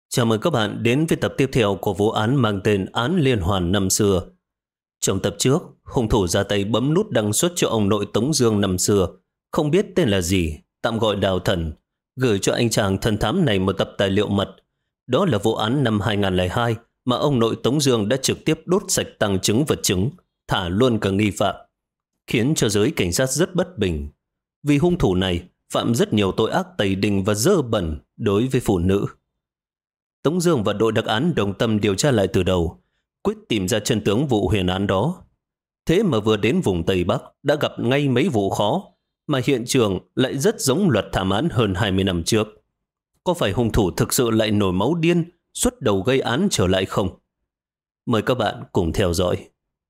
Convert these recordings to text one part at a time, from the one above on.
Chào mừng các bạn đến với tập tiếp theo của vụ án mang tên Án Liên Hoàn năm xưa. Trong tập trước, hung thủ ra tay bấm nút đăng xuất cho ông nội Tống Dương năm xưa, không biết tên là gì, tạm gọi Đào Thần, gửi cho anh chàng thần thám này một tập tài liệu mật. Đó là vụ án năm 2002 mà ông nội Tống Dương đã trực tiếp đốt sạch tàng chứng vật chứng, thả luôn cả nghi phạm, khiến cho giới cảnh sát rất bất bình. Vì hung thủ này phạm rất nhiều tội ác tày đình và dơ bẩn đối với phụ nữ. Tống Dương và đội đặc án đồng tâm điều tra lại từ đầu, quyết tìm ra chân tướng vụ huyền án đó. Thế mà vừa đến vùng Tây Bắc đã gặp ngay mấy vụ khó, mà hiện trường lại rất giống luật thảm án hơn 20 năm trước. Có phải hung thủ thực sự lại nổi máu điên, xuất đầu gây án trở lại không? Mời các bạn cùng theo dõi.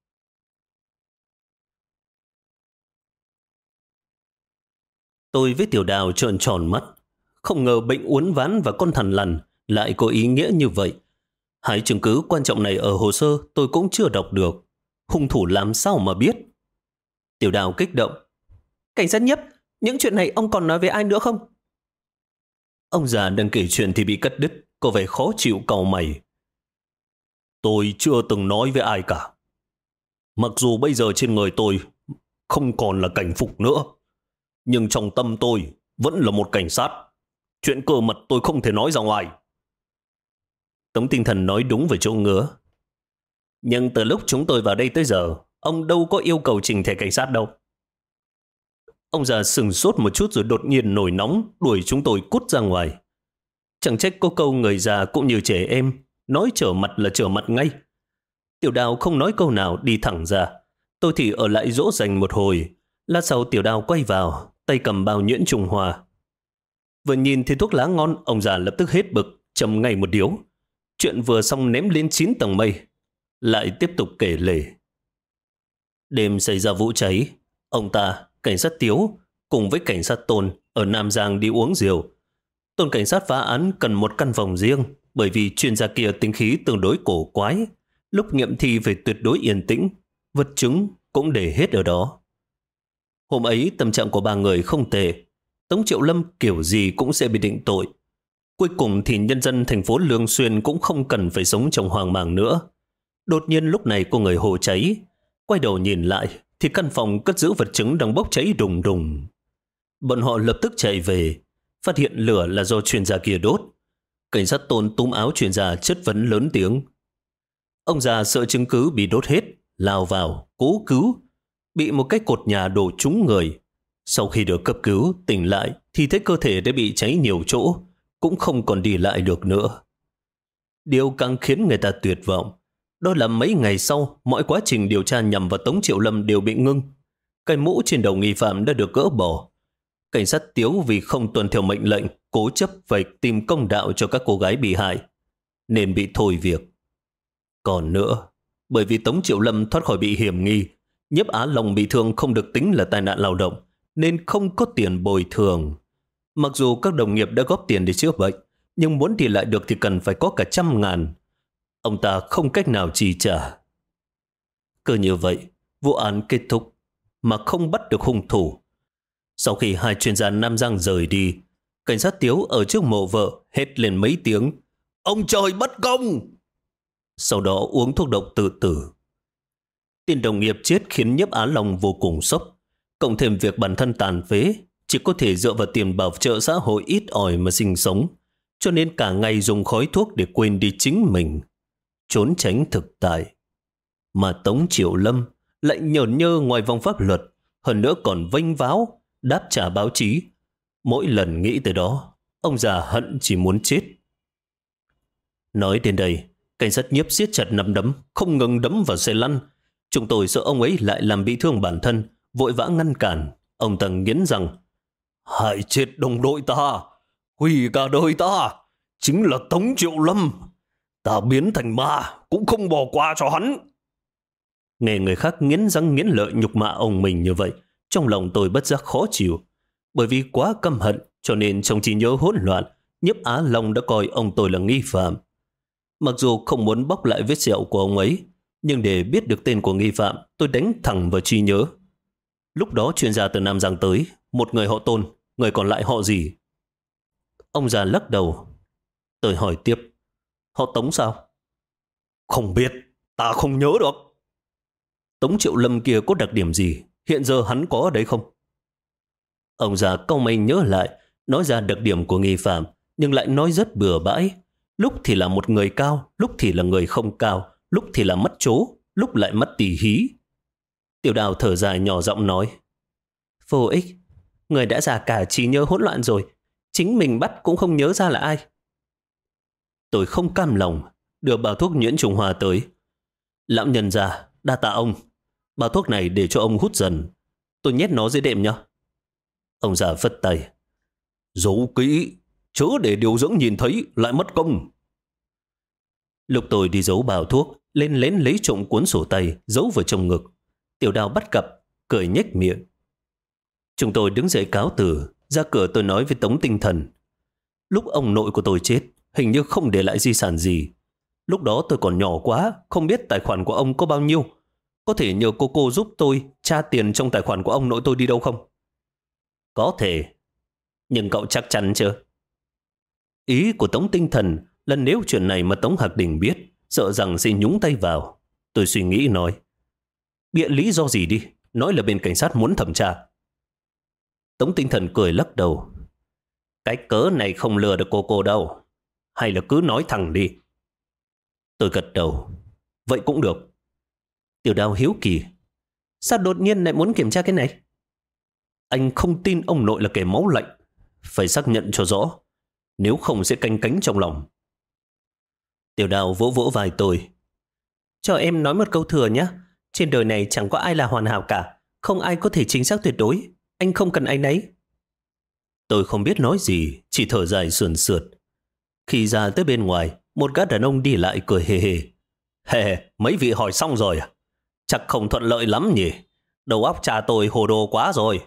Tôi với Tiểu Đào trợn tròn mắt, không ngờ bệnh uốn ván và con thằn lằn lại có ý nghĩa như vậy. Hai chứng cứ quan trọng này ở hồ sơ tôi cũng chưa đọc được. Hung thủ làm sao mà biết? Tiểu Đào kích động. Cảnh sát Nhiếp, những chuyện này ông còn nói với ai nữa không? Ông già đang kể chuyện thì bị cắt đứt, có vẻ khó chịu cau mày. Tôi chưa từng nói với ai cả. Mặc dù bây giờ trên người tôi không còn là cảnh phục nữa, nhưng trong tâm tôi vẫn là một cảnh sát. Chuyện cơ mật tôi không thể nói ra ngoài. Tống Tinh Thần nói đúng với chỗ ngứa. Nhưng từ lúc chúng tôi vào đây tới giờ, ông đâu có yêu cầu trình thẻ cảnh sát đâu. Ông già sừng sốt một chút rồi đột nhiên nổi nóng, đuổi chúng tôi cút ra ngoài. Chẳng trách có câu người già cũng như trẻ em, nói trở mặt là trở mặt ngay. Tiểu Đào không nói câu nào đi thẳng ra. Tôi thì ở lại dỗ dành một hồi. Lát sau Tiểu Đào quay vào, tay cầm bao nhuyễn Trung Hoa. Vừa nhìn thấy thuốc lá ngon, ông già lập tức hết bực, châm ngay một điếu. Chuyện vừa xong ném lên 9 tầng mây. Lại tiếp tục kể lể. Đêm xảy ra vụ cháy, ông ta, cảnh sát Tiếu, cùng với cảnh sát Tôn ở Nam Giang đi uống rượu. Tôn cảnh sát phá án cần một căn phòng riêng, bởi vì chuyên gia kia tính khí tương đối cổ quái. Lúc nghiệm thi phải tuyệt đối yên tĩnh, vật chứng cũng để hết ở đó. Hôm ấy tâm trạng của ba người không tệ. Tống Triệu Lâm kiểu gì cũng sẽ bị định tội. Cuối cùng thì nhân dân thành phố Lương Xuyên cũng không cần phải sống trong hoang mang nữa. Đột nhiên lúc này có người hô cháy. Quay đầu nhìn lại thì căn phòng cất giữ vật chứng đang bốc cháy đùng đùng. Bọn họ lập tức chạy về, phát hiện lửa là do chuyên gia kia đốt. Cảnh sát Tôn túm áo chuyên gia chất vấn lớn tiếng. Ông già sợ chứng cứ bị đốt hết, lao vào, cố cứu. Bị một cái cột nhà đổ trúng người. Sau khi được cấp cứu, tỉnh lại thì thấy cơ thể đã bị cháy nhiều chỗ, cũng không còn đi lại được nữa. Điều càng khiến người ta tuyệt vọng, đó là mấy ngày sau, mọi quá trình điều tra nhằm vào Tống Triệu Lâm đều bị ngưng. Cái mũ trên đầu nghi phạm đã được gỡ bỏ. Cảnh sát Tiếu vì không tuân theo mệnh lệnh, cố chấp phải tìm công đạo cho các cô gái bị hại, nên bị thôi việc. Còn nữa, bởi vì Tống Triệu Lâm thoát khỏi bị hiểm nghi, Nhiếp Á Long bị thương không được tính là tai nạn lao động, nên không có tiền bồi thường. Mặc dù các đồng nghiệp đã góp tiền để chữa bệnh, nhưng muốn đi lại được thì cần phải có cả 100.000. Ông ta không cách nào chi trả. Cứ như vậy, vụ án kết thúc mà không bắt được hung thủ. Sau khi hai chuyên gia Nam Giang rời đi, cảnh sát Tiếu ở trước mộ vợ hét lên mấy tiếng "Ông trời bất công!" Sau đó uống thuốc độc tự tử. Tin đồng nghiệp chết khiến Nhiếp Á Long vô cùng sốc, cộng thêm việc bản thân tàn phế, chỉ có thể dựa vào tiền bảo trợ xã hội ít ỏi mà sinh sống, cho nên cả ngày dùng khói thuốc để quên đi chính mình, trốn tránh thực tại. Mà Tống Triệu Lâm lại nhởn nhơ ngoài vòng pháp luật, hơn nữa còn vênh váo, đáp trả báo chí. Mỗi lần nghĩ tới đó, ông già hận chỉ muốn chết. Nói đến đây, cảnh sát Nhiếp siết chặt nắm đấm, không ngừng đấm vào xe lăn. Chúng tôi sợ ông ấy lại làm bị thương bản thân, vội vã ngăn cản. Ông ta nghiến rằng: hại chết đồng đội ta, hủy cả đời ta, chính là Tống Triệu Lâm. Ta biến thành ma cũng không bỏ qua cho hắn. Nghe người khác nghiến răng nghiến lợi nhục mạ ông mình như vậy, trong lòng tôi bất giác khó chịu. Bởi vì quá căm hận, cho nên trong trí nhớ hỗn loạn, Nhiếp Á Long đã coi ông tôi là nghi phạm. Mặc dù không muốn bóc lại vết sẹo của ông ấy, nhưng để biết được tên của nghi phạm, tôi đánh thẳng vào trí nhớ. Lúc đó chuyên gia từ Nam Giang tới, một người họ Tôn, người còn lại họ gì? Ông già lắc đầu. Tôi hỏi tiếp: Họ Tống sao? Không biết, ta không nhớ được. Tống Triệu Lâm kia có đặc điểm gì? Hiện giờ hắn có ở đấy không? Ông già cau mày nhớ lại, nói ra đặc điểm của nghi phạm, nhưng lại nói rất bừa bãi. Lúc thì là một người cao, lúc thì là người không cao, lúc thì là mắt chố, lúc lại mắt tỉ hí. Tiểu Đào thở dài nhỏ giọng nói, vô ích, người đã già cả trí nhớ hỗn loạn rồi, chính mình bắt cũng không nhớ ra là ai. Tôi không cam lòng, đưa bao thuốc nhuyễn trùng hoa tới. Lão nhân già, đa tạ ông. Bao thuốc này để cho ông hút dần. Tôi nhét nó dưới đệm nhé. Ông già phất tay. Giấu kỹ, chớ để điều dưỡng nhìn thấy lại mất công. Lúc tôi đi giấu bao thuốc, lên lén lấy trộm cuốn sổ tay, giấu vào trong ngực. Tiểu Đào bắt gặp, cười nhếch miệng. Chúng tôi đứng dậy cáo từ, ra cửa tôi nói với Tống Tinh Thần. Lúc ông nội của tôi chết, hình như không để lại di sản gì. Lúc đó tôi còn nhỏ quá, không biết tài khoản của ông có bao nhiêu. Có thể nhờ cô giúp tôi tra tiền trong tài khoản của ông nội tôi đi đâu không? Có thể, nhưng cậu chắc chắn chưa? Ý của Tống Tinh Thần là nếu chuyện này mà Tống Hạc Đình biết, sợ rằng sẽ nhúng tay vào. Tôi suy nghĩ nói, bịa lý do gì đi, nói là bên cảnh sát muốn thẩm tra. Tống Tinh Thần cười lắc đầu. Cái cớ này không lừa được cô đâu. Hay là cứ nói thẳng đi. Tôi gật đầu. Vậy cũng được. Tiểu Đào hiếu kỳ. Sao đột nhiên lại muốn kiểm tra cái này? Anh không tin ông nội là kẻ máu lạnh. Phải xác nhận cho rõ. Nếu không sẽ canh cánh trong lòng. Tiểu Đào vỗ vỗ vai tôi. Cho em nói một câu thừa nhé. Trên đời này chẳng có ai là hoàn hảo cả. Không ai có thể chính xác tuyệt đối. Anh không cần anh ấy. Tôi không biết nói gì, chỉ thở dài sườn sượt. Khi ra tới bên ngoài, một gã đàn ông đi lại cười hề hề. Hề, mấy vị hỏi xong rồi à? Chắc không thuận lợi lắm nhỉ? Đầu óc cha tôi hồ đồ quá rồi.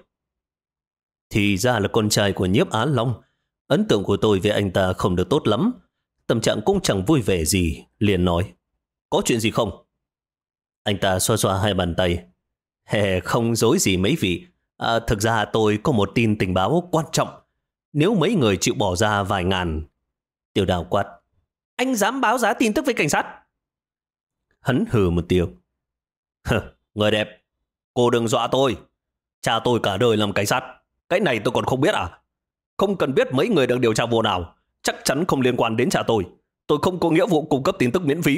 Thì ra là con trai của Nhiếp Á Long. Ấn tượng của tôi về anh ta không được tốt lắm. Tâm trạng cũng chẳng vui vẻ gì, liền nói. Có chuyện gì không? Anh ta xoa xoa hai bàn tay. Hề, không dối gì mấy vị. Thực ra tôi có một tin tình báo quan trọng. Nếu mấy người chịu bỏ ra vài ngàn. Tiểu Đào quát. Anh dám báo giá tin tức với cảnh sát? Hắn hừ một tiếng. Người đẹp, cô đừng dọa tôi. Cha tôi cả đời làm cảnh sát. Cái này tôi còn không biết à? Không cần biết mấy người đang điều tra vụ nào. Chắc chắn không liên quan đến cha tôi. Tôi không có nghĩa vụ cung cấp tin tức miễn phí.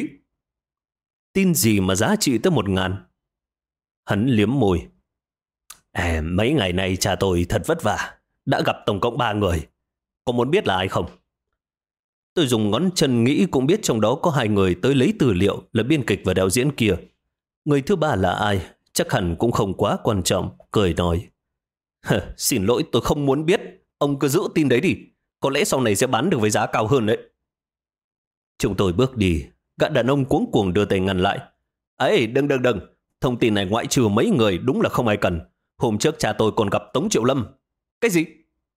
Tin gì mà giá trị tới 1.000? Hắn liếm môi. Mấy ngày nay cha tôi thật vất vả. Đã gặp tổng cộng 3 người. Có muốn biết là ai không? Tôi dùng ngón chân nghĩ cũng biết trong đó có 2 người tới lấy tư liệu là biên kịch và đạo diễn kia. Người thứ 3 là ai? Chắc hẳn cũng không quá quan trọng. Cười nói. Xin lỗi, tôi không muốn biết. Ông cứ giữ tin đấy đi. Có lẽ sau này sẽ bán được với giá cao hơn đấy. Chúng tôi bước đi. Gã đàn ông cuống cuồng đưa tay ngăn lại. Ấy, đừng. Thông tin này ngoại trừ mấy người đúng là không ai cần. Hôm trước cha tôi còn gặp Tống Triệu Lâm. Cái gì?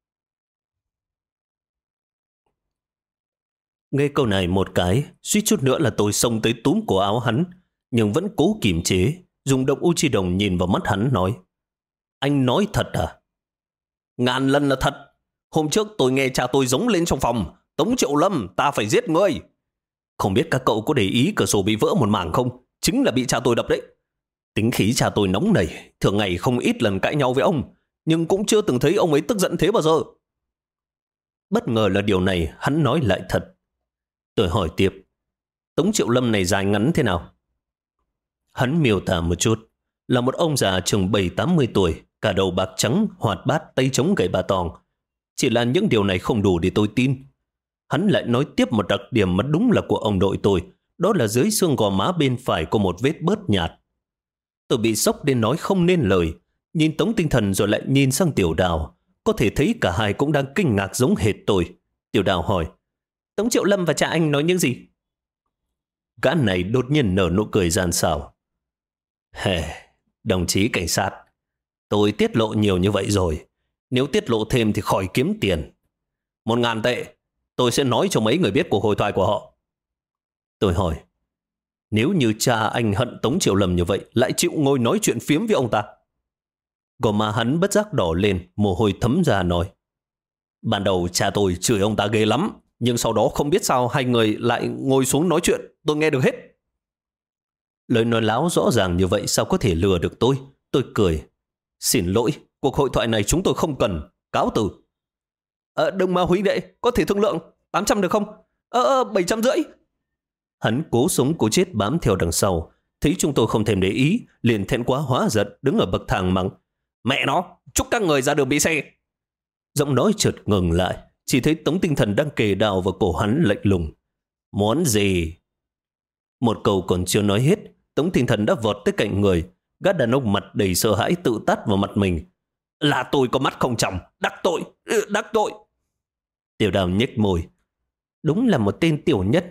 Nghe câu này một cái, suýt chút nữa là tôi xông tới túm cổ áo hắn, nhưng vẫn cố kiềm chế, dùng động u chi đồng nhìn vào mắt hắn nói. Anh nói thật à? Ngàn lần là thật. Hôm trước tôi nghe cha tôi giống lên trong phòng. Tống Triệu Lâm, ta phải giết ngươi. Không biết các cậu có để ý cửa sổ bị vỡ một mảng không? Chính là bị cha tôi đập đấy. Tính khí cha tôi nóng nảy, thường ngày không ít lần cãi nhau với ông, nhưng cũng chưa từng thấy ông ấy tức giận thế bao giờ. Bất ngờ là điều này hắn nói lại thật. Tôi hỏi tiếp, Tống Triệu Lâm này dài ngắn thế nào? Hắn miêu tả một chút, là một ông già chừng 70-80 tuổi, cả đầu bạc trắng, hoạt bát, tay chống gậy bà tòng. Chỉ là những điều này không đủ để tôi tin. Hắn lại nói tiếp một đặc điểm mà đúng là của ông nội tôi, đó là dưới xương gò má bên phải có một vết bớt nhạt. Tôi bị sốc đến nói không nên lời, nhìn Tống Tinh Thần rồi lại nhìn sang Tiểu Đào. Có thể thấy cả hai cũng đang kinh ngạc giống hệt tôi. Tiểu Đào hỏi, Tống Triệu Lâm và cha anh nói những gì? Gã này đột nhiên nở nụ cười gian xảo. Đồng chí cảnh sát, tôi tiết lộ nhiều như vậy rồi. Nếu tiết lộ thêm thì khỏi kiếm tiền. 1.000 tệ, tôi sẽ nói cho mấy người biết cuộc hội thoại của họ. Tôi hỏi, nếu như cha anh hận Tống Triệu Lâm như vậy, lại chịu ngồi nói chuyện phiếm với ông ta? Gò má hắn bất giác đỏ lên, mồ hôi thấm ra nói. Ban đầu cha tôi chửi ông ta ghê lắm, nhưng sau đó không biết sao hai người lại ngồi xuống nói chuyện, tôi nghe được hết. Lời nói láo rõ ràng như vậy sao có thể lừa được tôi? Tôi cười. Xin lỗi, cuộc hội thoại này chúng tôi không cần. Cáo từ. Đừng mà huynh đệ, có thể thương lượng. 800 được không? 750. Hắn cố sống cố chết bám theo đằng sau. Thấy chúng tôi không thèm để ý, liền thẹn quá hóa giận, đứng ở bậc thang mắng. Mẹ nó, chúc các người ra đường bị xe. Giọng nói chợt ngừng lại, chỉ thấy Tống Tinh Thần đang kề đào vào cổ hắn lạnh lùng. Muốn gì? Một câu còn chưa nói hết, Tống Tinh Thần đã vọt tới cạnh người. Gã đàn ông mặt đầy sợ hãi tự tát vào mặt mình. Là tôi có mắt không tròng, đắc tội, đắc tội. Tiểu Đào nhếch môi. Đúng là một tên tiểu nhất.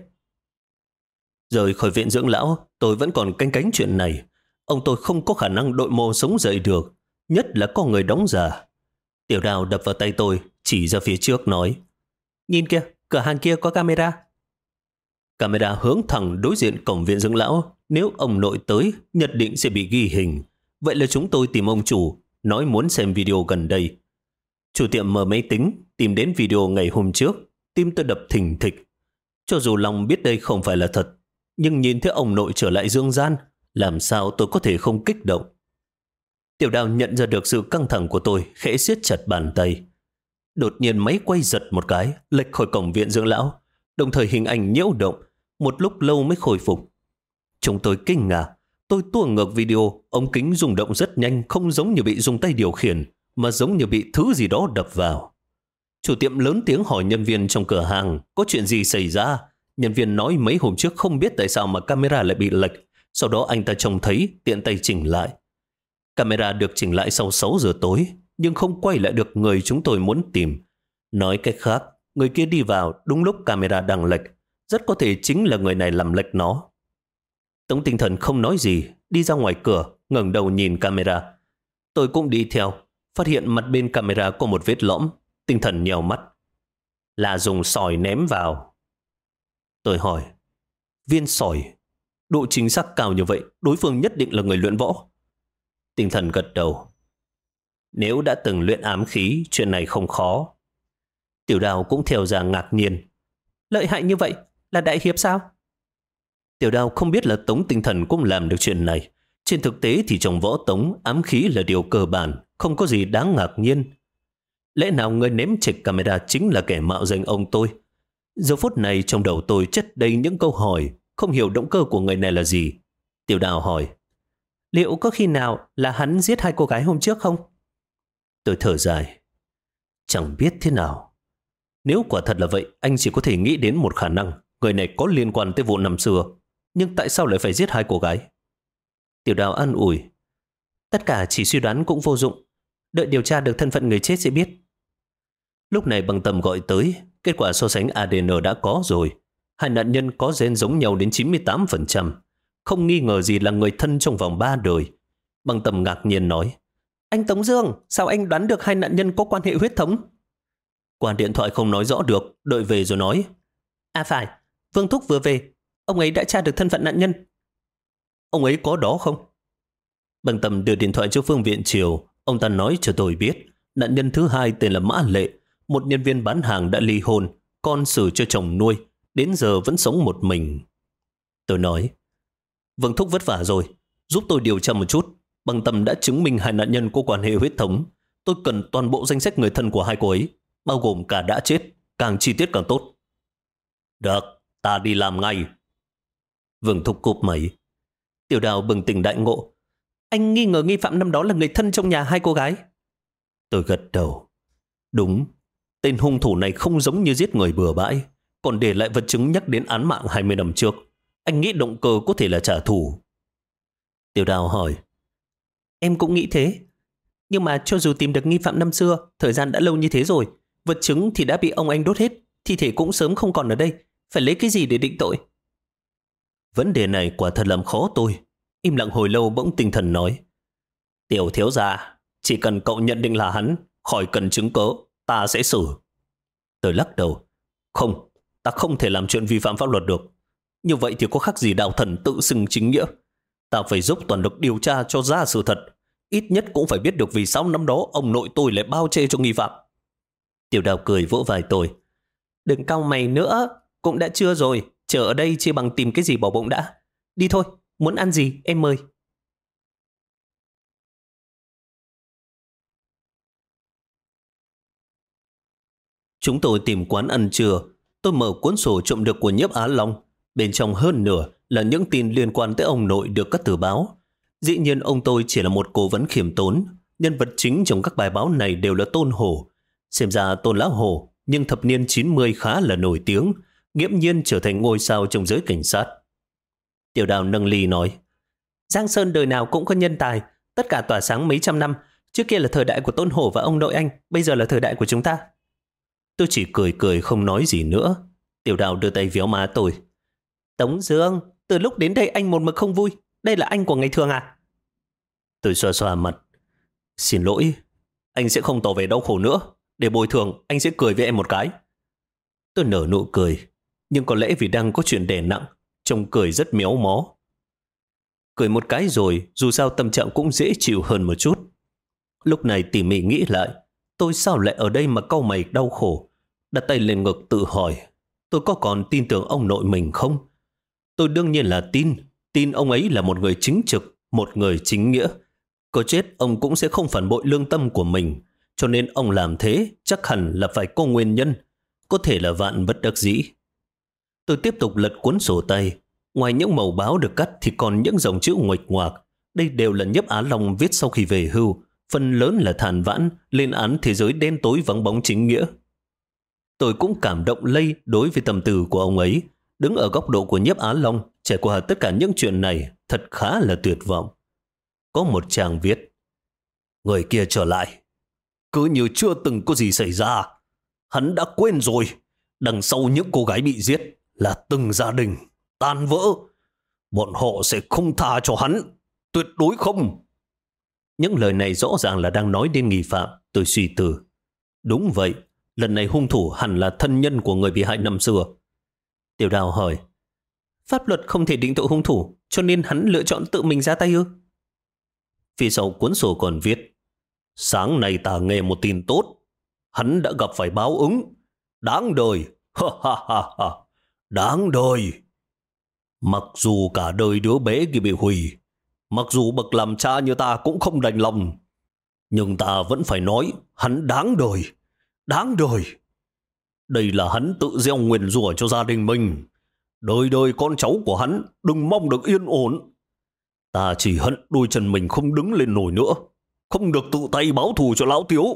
Rời khỏi viện dưỡng lão, tôi vẫn còn canh cánh chuyện này. Ông tôi không có khả năng đội mồ sống dậy được, nhất là có người đóng giả. Tiểu Đào đập vào tay tôi, chỉ ra phía trước nói. Nhìn kìa, cửa hàng kia có camera. Camera hướng thẳng đối diện cổng viện dưỡng lão. Nếu ông nội tới, nhất định sẽ bị ghi hình. Vậy là chúng tôi tìm ông chủ, nói muốn xem video gần đây. Chủ tiệm mở máy tính, tìm đến video ngày hôm trước, tim tôi đập thình thịch. Cho dù lòng biết đây không phải là thật, nhưng nhìn thấy ông nội trở lại dương gian, làm sao tôi có thể không kích động. Tiểu Đào nhận ra được sự căng thẳng của tôi, khẽ siết chặt bàn tay. Đột nhiên máy quay giật một cái, lệch khỏi cổng viện dưỡng lão, đồng thời hình ảnh nhiễu động, một lúc lâu mới khôi phục. Chúng tôi kinh ngạc, tôi tua ngược video, ống kính rung động rất nhanh, không giống như bị dùng tay điều khiển, mà giống như bị thứ gì đó đập vào. Chủ tiệm lớn tiếng hỏi nhân viên trong cửa hàng, có chuyện gì xảy ra? Nhân viên nói mấy hôm trước không biết tại sao mà camera lại bị lệch, sau đó anh ta trông thấy, tiện tay chỉnh lại. Camera được chỉnh lại sau 6 giờ tối, nhưng không quay lại được người chúng tôi muốn tìm. Nói cách khác, người kia đi vào đúng lúc camera đang lệch, rất có thể chính là người này làm lệch nó. Tống Tinh Thần không nói gì, đi ra ngoài cửa, ngẩng đầu nhìn camera. Tôi cũng đi theo, phát hiện mặt bên camera có một vết lõm. Tinh Thần nhèo mắt. Là dùng sỏi ném vào. Tôi hỏi, viên sỏi, độ chính xác cao như vậy, đối phương nhất định là người luyện võ. Tinh Thần gật đầu. Nếu đã từng luyện ám khí, chuyện này không khó. Tiểu Đào cũng theo ra ngạc nhiên. Lợi hại như vậy, là đại hiệp sao? Tiểu Đào không biết là Tống Tinh Thần cũng làm được chuyện này. Trên thực tế thì trong võ tống, ám khí là điều cơ bản, không có gì đáng ngạc nhiên. Lẽ nào người ném trịch camera chính là kẻ mạo danh ông tôi? Giờ phút này trong đầu tôi chất đầy những câu hỏi, không hiểu động cơ của người này là gì. Tiểu Đào hỏi, liệu có khi nào là hắn giết 2 cô gái hôm trước không? Tôi thở dài, chẳng biết thế nào. Nếu quả thật là vậy, anh chỉ có thể nghĩ đến một khả năng, người này có liên quan tới vụ năm xưa. Nhưng tại sao lại phải giết 2 cô gái? Tiểu Đào an ủi, tất cả chỉ suy đoán cũng vô dụng, đợi điều tra được thân phận người chết sẽ biết. Lúc này Băng Tâm gọi tới, kết quả so sánh ADN đã có rồi. 2 nạn nhân có gen giống nhau đến 98%, không nghi ngờ gì là người thân trong vòng 3 đời. Băng Tâm ngạc nhiên nói, anh Tống Dương, sao anh đoán được 2 nạn nhân có quan hệ huyết thống? Qua điện thoại không nói rõ được, đợi về rồi nói. À phải, Vương Thúc vừa về, ông ấy đã tra được thân phận nạn nhân. Ông ấy có đó không? Băng Tâm đưa điện thoại cho Phương Viện Triều. Ông ta nói cho tôi biết, nạn nhân thứ 2 tên là Mã Lệ, một nhân viên bán hàng đã ly hôn, con xử cho chồng nuôi, đến giờ vẫn sống một mình. Tôi nói, Vương Thúc vất vả rồi, giúp tôi điều tra một chút. Băng Tâm đã chứng minh 2 nạn nhân có quan hệ huyết thống. Tôi cần toàn bộ danh sách người thân của 2 cô ấy, bao gồm cả đã chết, càng chi tiết càng tốt. Được, ta đi làm ngay. Vương Thúc cụp máy. Tiểu Đào bừng tỉnh đại ngộ. Anh nghi ngờ nghi phạm năm đó là người thân trong nhà 2 cô gái. Tôi gật đầu. Đúng, tên hung thủ này không giống như giết người bừa bãi, còn để lại vật chứng nhắc đến án mạng 20 năm trước. Anh nghĩ động cơ có thể là trả thù. Tiểu Đào hỏi, em cũng nghĩ thế. Nhưng mà cho dù tìm được nghi phạm năm xưa, thời gian đã lâu như thế rồi, vật chứng thì đã bị ông anh đốt hết, thi thể cũng sớm không còn ở đây, phải lấy cái gì để định tội? Vấn đề này quả thật làm khó tôi. Im lặng hồi lâu bỗng Tinh Thần nói, Tiểu thiếu gia, chỉ cần cậu nhận định là hắn, khỏi cần chứng cớ, ta sẽ xử. Tôi lắc đầu. Không, ta không thể làm chuyện vi phạm pháp luật được. Như vậy thì có khác gì đạo thần tự xưng chính nghĩa. Ta phải dốc toàn lực điều tra cho ra sự thật. Ít nhất cũng phải biết được vì sao năm đó ông nội tôi lại bao che cho nghi phạm. Tiểu Đào cười vỗ vai tôi. Đừng cau mày nữa, cũng đã trưa rồi, chờ ở đây chỉ bằng tìm cái gì bỏ bụng đã. Đi thôi, muốn ăn gì em mời. Chúng tôi tìm quán ăn trưa. Tôi mở cuốn sổ trộm được của Nhiếp Á Long. Bên trong hơn nửa là những tin liên quan tới ông nội được các tờ báo. Dĩ nhiên ông tôi chỉ là một cố vấn khiêm tốn. Nhân vật chính trong các bài báo này đều là Tôn Hổ. Xem ra Tôn Lão Hổ, nhưng thập niên 90 khá là nổi tiếng, nghiễm nhiên trở thành ngôi sao trong giới cảnh sát. Tiểu Đào nâng ly nói, Giang Sơn đời nào cũng có nhân tài, tất cả tỏa sáng mấy trăm năm. Trước kia là thời đại của Tôn Hổ và ông nội anh, bây giờ là thời đại của chúng ta. Tôi chỉ cười cười không nói gì nữa. Tiểu Đào đưa tay véo má tôi. Tống Dương, từ lúc đến đây anh một mực không vui. Đây là anh của ngày thường à? Tôi xoa xoa mặt. Xin lỗi, anh sẽ không tỏ vẻ đau khổ nữa. Để bồi thường, anh sẽ cười với em một cái. Tôi nở nụ cười, nhưng có lẽ vì đang có chuyện đè nặng, trông cười rất méo mó. Cười một cái rồi, dù sao tâm trạng cũng dễ chịu hơn một chút. Lúc này tỉ mỉ nghĩ lại, tôi sao lại ở đây mà cau mày đau khổ? Đặt tay lên ngực tự hỏi, tôi có còn tin tưởng ông nội mình không? Tôi đương nhiên là tin ông ấy là một người chính trực, một người chính nghĩa. Có chết ông cũng sẽ không phản bội lương tâm của mình, cho nên ông làm thế chắc hẳn là phải có nguyên nhân, có thể là vạn bất đắc dĩ. Tôi tiếp tục lật cuốn sổ tay, ngoài những mẩu báo được cắt thì còn những dòng chữ nguệch ngoạc. Đây đều là Nhiếp Á Long viết sau khi về hưu, phần lớn là than vãn, lên án thế giới đen tối vắng bóng chính nghĩa. Tôi cũng cảm động lây đối với tâm tư của ông ấy. Đứng ở góc độ của Nhiếp Á Long, trải qua tất cả những chuyện này thật khá là tuyệt vọng. Có một chàng viết, người kia trở lại, cứ như chưa từng có gì xảy ra. Hắn đã quên rồi, đằng sau những cô gái bị giết là từng gia đình tan vỡ. Bọn họ sẽ không tha cho hắn, tuyệt đối không. Những lời này rõ ràng là đang nói đến nghi phạm. Tôi suy tư. Đúng vậy, lần này hung thủ hẳn là thân nhân của người bị hại năm xưa. Tiểu Đào hỏi, pháp luật không thể định tội hung thủ, cho nên hắn lựa chọn tự mình ra tay ư? Phía sau cuốn sổ còn viết, sáng nay ta nghe một tin tốt. Hắn đã gặp phải báo ứng. Đáng đời. Ha ha ha ha. Đáng đời. Mặc dù cả đời đứa bé kia bị hủy, mặc dù bậc làm cha như ta cũng không đành lòng, nhưng ta vẫn phải nói hắn đáng đời. Đáng đời. Đây là hắn tự gieo nguyền rủa cho gia đình mình. Đời đời con cháu của hắn đừng mong được yên ổn. Ta chỉ hận đôi chân mình không đứng lên nổi nữa, không được tự tay báo thù cho lão Tiếu.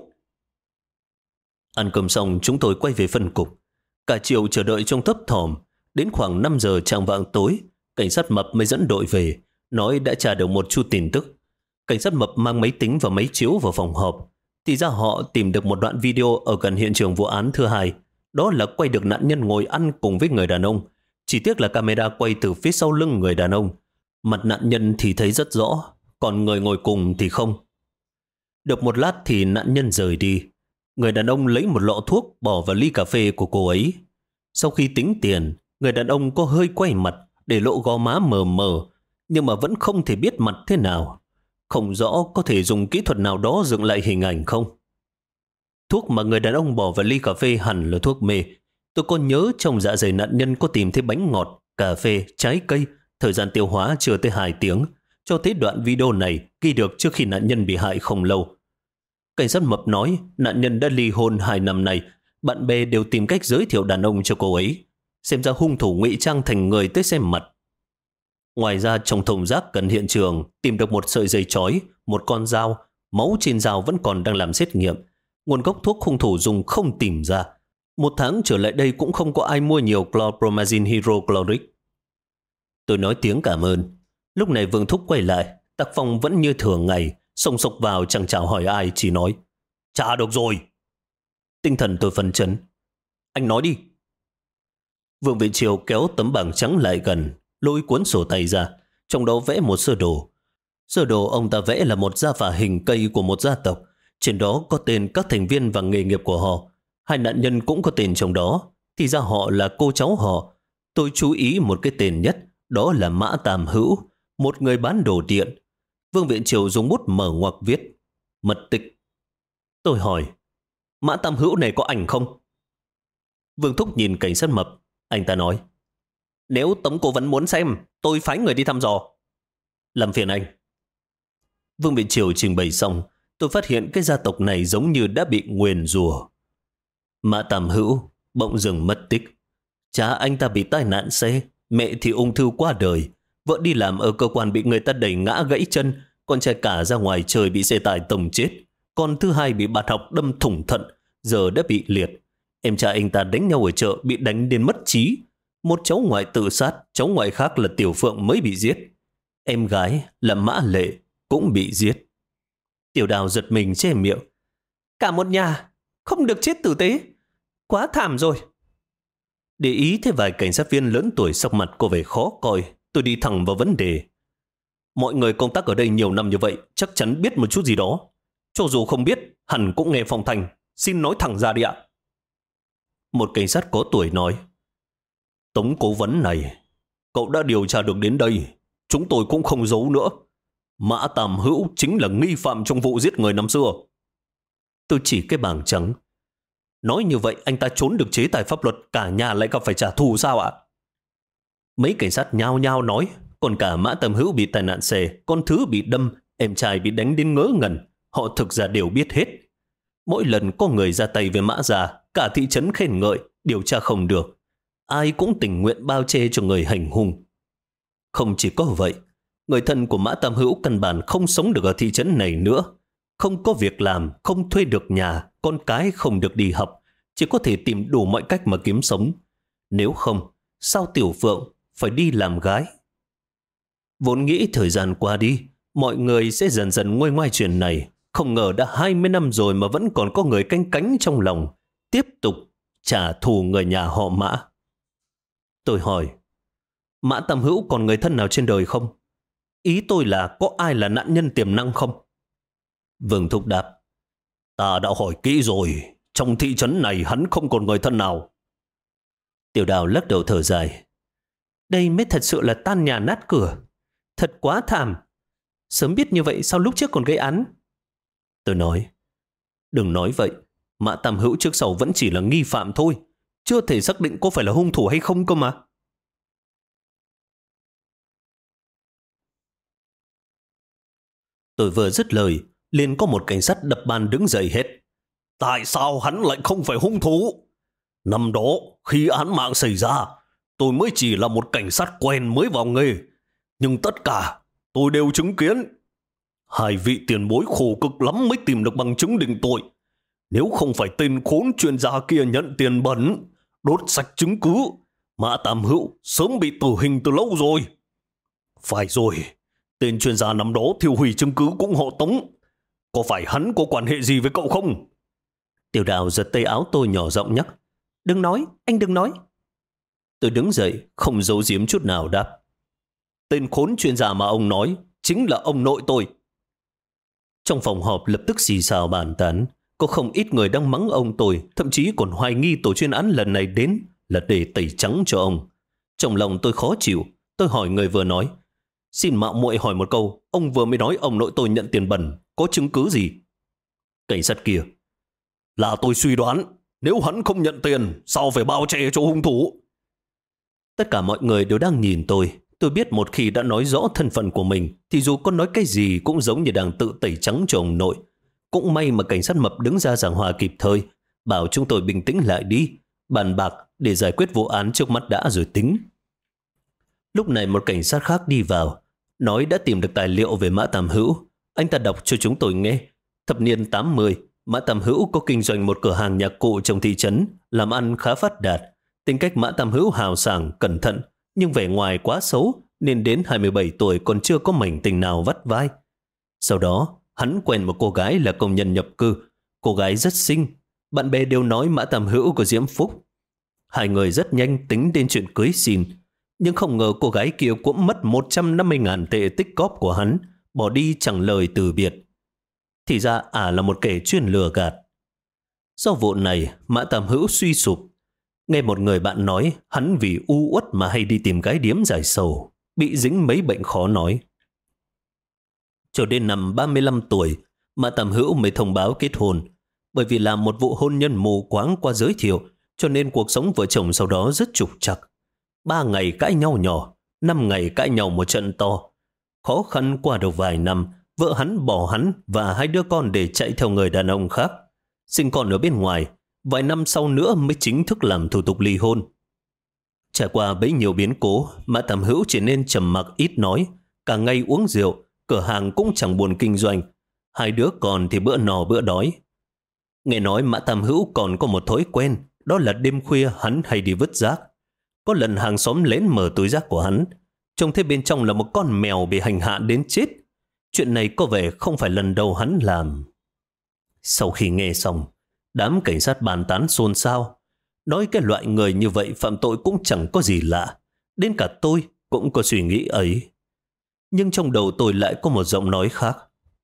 Ăn cơm xong chúng tôi quay về phân cục. Cả chiều chờ đợi trong thấp thỏm. Đến khoảng 5 giờ chạng vạng tối, cảnh sát Mập mới dẫn đội về, nói đã tra được một chút tin tức. Cảnh sát Mập mang máy tính và máy chiếu vào phòng họp. Thì ra họ tìm được một đoạn video ở gần hiện trường vụ án thứ hai. Đó là quay được nạn nhân ngồi ăn cùng với người đàn ông. Chỉ tiếc là camera quay từ phía sau lưng người đàn ông. Mặt nạn nhân thì thấy rất rõ, còn người ngồi cùng thì không. Được một lát thì nạn nhân rời đi. Người đàn ông lấy một lọ thuốc bỏ vào ly cà phê của cô ấy. Sau khi tính tiền, người đàn ông có hơi quay mặt để lộ gò má mờ mờ, nhưng mà vẫn không thể biết mặt thế nào. Không rõ có thể dùng kỹ thuật nào đó dựng lại hình ảnh không. Thuốc mà người đàn ông bỏ vào ly cà phê hẳn là thuốc mê. Tôi còn nhớ trong dạ dày nạn nhân có tìm thấy bánh ngọt, cà phê, trái cây. Thời gian tiêu hóa chưa tới 2 tiếng, cho thấy đoạn video này ghi được trước khi nạn nhân bị hại không lâu. Cảnh sát Mập nói nạn nhân đã ly hôn 2 năm nay, bạn bè đều tìm cách giới thiệu đàn ông cho cô ấy. Xem ra hung thủ ngụy trang thành người tới xem mặt. Ngoài ra trong thùng rác gần hiện trường tìm được một sợi dây chói, một con dao, máu trên dao vẫn còn đang làm xét nghiệm. Nguồn gốc thuốc hung thủ dùng không tìm ra. 1 tháng trở lại đây cũng không có ai mua nhiều chlorpromazine hydrochloric. Tôi nói tiếng cảm ơn. Lúc này Vương Thúc quay lại, tác phong vẫn như thường ngày, xông xộc vào chẳng chào hỏi ai, chỉ nói, trả được rồi. Tinh thần tôi phấn chấn. Anh nói đi. Vương Vị Triều kéo tấm bảng trắng lại gần, lôi cuốn sổ tay ra, trong đó vẽ một sơ đồ. Sơ đồ ông ta vẽ là một gia phả hình cây của một gia tộc, trên đó có tên các thành viên và nghề nghiệp của họ. 2 nạn nhân cũng có tên trong đó, thì ra họ là cô cháu họ. Tôi chú ý một cái tên nhất, đó là Mã Tam Hữu, một người bán đồ điện. Vương Viện Triều dùng bút mở ngoặc viết, mật tịch. Tôi hỏi, Mã Tam Hữu này có ảnh không? Vương Thúc nhìn cảnh sát mập. Anh ta nói, nếu Tống cố vấn muốn xem, tôi phái người đi thăm dò. Làm phiền anh. Vương Viện Triều trình bày xong, tôi phát hiện cái gia tộc này giống như đã bị nguyền rủa. Mã Tam Hữu bỗng dừng mất tích. Cha anh ta bị tai nạn xe, mẹ thì ung thư qua đời, vợ đi làm ở cơ quan bị người ta đẩy ngã gãy chân, con trai cả ra ngoài trời bị xe tải tông chết, con thứ hai bị bạn học đâm thủng thận, giờ đã bị liệt. Em trai anh ta đánh nhau ở chợ bị đánh đến mất trí. Một cháu ngoại tự sát, cháu ngoại khác là Tiểu Phượng mới bị giết. Em gái là Mã Lệ cũng bị giết. Tiểu Đào giật mình che miệng. Cả một nhà, không được chết tử tế. Quá thảm rồi. Để ý thấy vài cảnh sát viên lớn tuổi sắc mặt có vẻ khó coi, tôi đi thẳng vào vấn đề. Mọi người công tác ở đây nhiều năm như vậy, chắc chắn biết một chút gì đó. Cho dù không biết, hẳn cũng nghe phong thành. Xin nói thẳng ra đi ạ. Một cảnh sát có tuổi nói, Tống cố vấn này, cậu đã điều tra được đến đây, chúng tôi cũng không giấu nữa. Mã Tam Hữu chính là nghi phạm trong vụ giết người năm xưa. Tôi chỉ cái bảng trắng. Nói như vậy anh ta trốn được chế tài pháp luật, cả nhà lại gặp phải trả thù sao ạ? Mấy cảnh sát nhao nhao nói, còn cả Mã Tam Hữu bị tai nạn xe, con thứ bị đâm, em trai bị đánh đến ngớ ngẩn. Họ thực ra đều biết hết. Mỗi lần có người ra tay với Mã gia, cả thị trấn khen ngợi, điều tra không được. Ai cũng tình nguyện bao che cho người hành hung. Không chỉ có vậy, người thân của Mã Tam Hữu căn bản không sống được ở thị trấn này nữa. Không có việc làm, không thuê được nhà, con cái không được đi học, chỉ có thể tìm đủ mọi cách mà kiếm sống. Nếu không, sao Tiểu Phượng phải đi làm gái? Vốn nghĩ thời gian qua đi, mọi người sẽ dần dần nguôi ngoai chuyện này. Không ngờ đã 20 năm rồi mà vẫn còn có người canh cánh trong lòng, tiếp tục trả thù người nhà họ Mã. Tôi hỏi, Mã Tam Hữu còn người thân nào trên đời không? Ý tôi là có ai là nạn nhân tiềm năng không? Vương Thúc đáp, ta đã hỏi kỹ rồi, trong thị trấn này hắn không còn người thân nào. Tiểu Đào lắc đầu thở dài, đây mới thật sự là tan nhà nát cửa. Thật quá thảm. Sớm biết như vậy sao lúc trước còn gây án? Tôi nói, đừng nói vậy. Mã Tam Hữu trước sau vẫn chỉ là nghi phạm thôi. Chưa thể xác định có phải là hung thủ hay không cơ mà. Tôi vừa dứt lời, liền có một cảnh sát đập bàn đứng dậy hết. Tại sao hắn lại không phải hung thủ? Năm đó, khi án mạng xảy ra, tôi mới chỉ là một cảnh sát quen mới vào nghề. Nhưng tất cả, tôi đều chứng kiến. Hai vị tiền bối khổ cực lắm mới tìm được bằng chứng định tội. Nếu không phải tên khốn chuyên gia kia nhận tiền bẩn, đốt sạch chứng cứ, Mã Tam Hữu sớm bị tử hình từ lâu rồi. Phải rồi, tên chuyên gia năm đó thiêu hủy chứng cứ cũng họ Tống. Có phải hắn có quan hệ gì với cậu không? Tiểu Đào giật tay áo tôi nhỏ giọng nhắc. Đừng nói, anh đừng nói. Tôi đứng dậy, không giấu giếm chút nào đáp. Tên khốn chuyên gia mà ông nói chính là ông nội tôi. Trong phòng họp lập tức xì xào bàn tán. Có không ít người đang mắng ông tôi, thậm chí còn hoài nghi tổ chuyên án lần này đến là để tẩy trắng cho ông. Trong lòng tôi khó chịu, tôi hỏi người vừa nói. Xin mạo muội hỏi một câu, ông vừa mới nói ông nội tôi nhận tiền bẩn, có chứng cứ gì? Cảnh sát kia, là tôi suy đoán, nếu hắn không nhận tiền, sao phải bao che cho hung thủ? Tất cả mọi người đều đang nhìn tôi. Tôi biết một khi đã nói rõ thân phận của mình, thì dù có nói cái gì cũng giống như đang tự tẩy trắng cho ông nội. Cũng may mà cảnh sát mập đứng ra giảng hòa kịp thời, bảo chúng tôi bình tĩnh lại đi, bàn bạc để giải quyết vụ án trước mắt đã rồi tính. Lúc này một cảnh sát khác đi vào, nói đã tìm được tài liệu về Mã Tam Hữu. Anh ta đọc cho chúng tôi nghe. Thập niên 80, Mã Tam Hữu có kinh doanh một cửa hàng nhạc cụ trong thị trấn, làm ăn khá phát đạt. Tính cách Mã Tam Hữu hào sảng, cẩn thận, nhưng vẻ ngoài quá xấu, nên đến 27 tuổi còn chưa có mảnh tình nào vắt vai. Sau đó, hắn quen một cô gái là công nhân nhập cư. Cô gái rất xinh, bạn bè đều nói Mã Tam Hữu có diễm phúc. Hai người rất nhanh tính đến chuyện cưới xin. Nhưng không ngờ cô gái kia cũng mất 150.000 tệ tích cóp của hắn, bỏ đi chẳng lời từ biệt. Thì ra là một kẻ chuyên lừa gạt. Sau vụ này, Mã Tam Hữu suy sụp. Nghe một người bạn nói hắn vì u uất mà hay đi tìm gái điếm giải sầu, bị dính mấy bệnh khó nói. Cho đến năm 35 tuổi, Mã Tam Hữu mới thông báo kết hôn. Bởi vì làm một vụ hôn nhân mù quáng qua giới thiệu, cho nên cuộc sống vợ chồng sau đó rất trục trặc. 3 ngày cãi nhau nhỏ, 5 ngày cãi nhau một trận to. Khó khăn qua được vài năm, vợ hắn bỏ hắn và 2 đứa con để chạy theo người đàn ông khác. Sinh con ở bên ngoài, vài năm sau nữa mới chính thức làm thủ tục ly hôn. Trải qua bấy nhiêu biến cố, Mã Tam Hữu trở nên trầm mặc ít nói, cả ngày uống rượu, cửa hàng cũng chẳng buồn kinh doanh. 2 đứa con thì bữa no bữa đói. Nghe nói Mã Tam Hữu còn có một thói quen, đó là đêm khuya hắn hay đi vứt rác. Có lần hàng xóm lén mở túi rác của hắn, trông thấy bên trong là một con mèo bị hành hạ đến chết. Chuyện này có vẻ không phải lần đầu hắn làm. Sau khi nghe xong, đám cảnh sát bàn tán xôn xao. Nói cái loại người như vậy phạm tội cũng chẳng có gì lạ. Đến cả tôi cũng có suy nghĩ ấy. Nhưng trong đầu tôi lại có một giọng nói khác.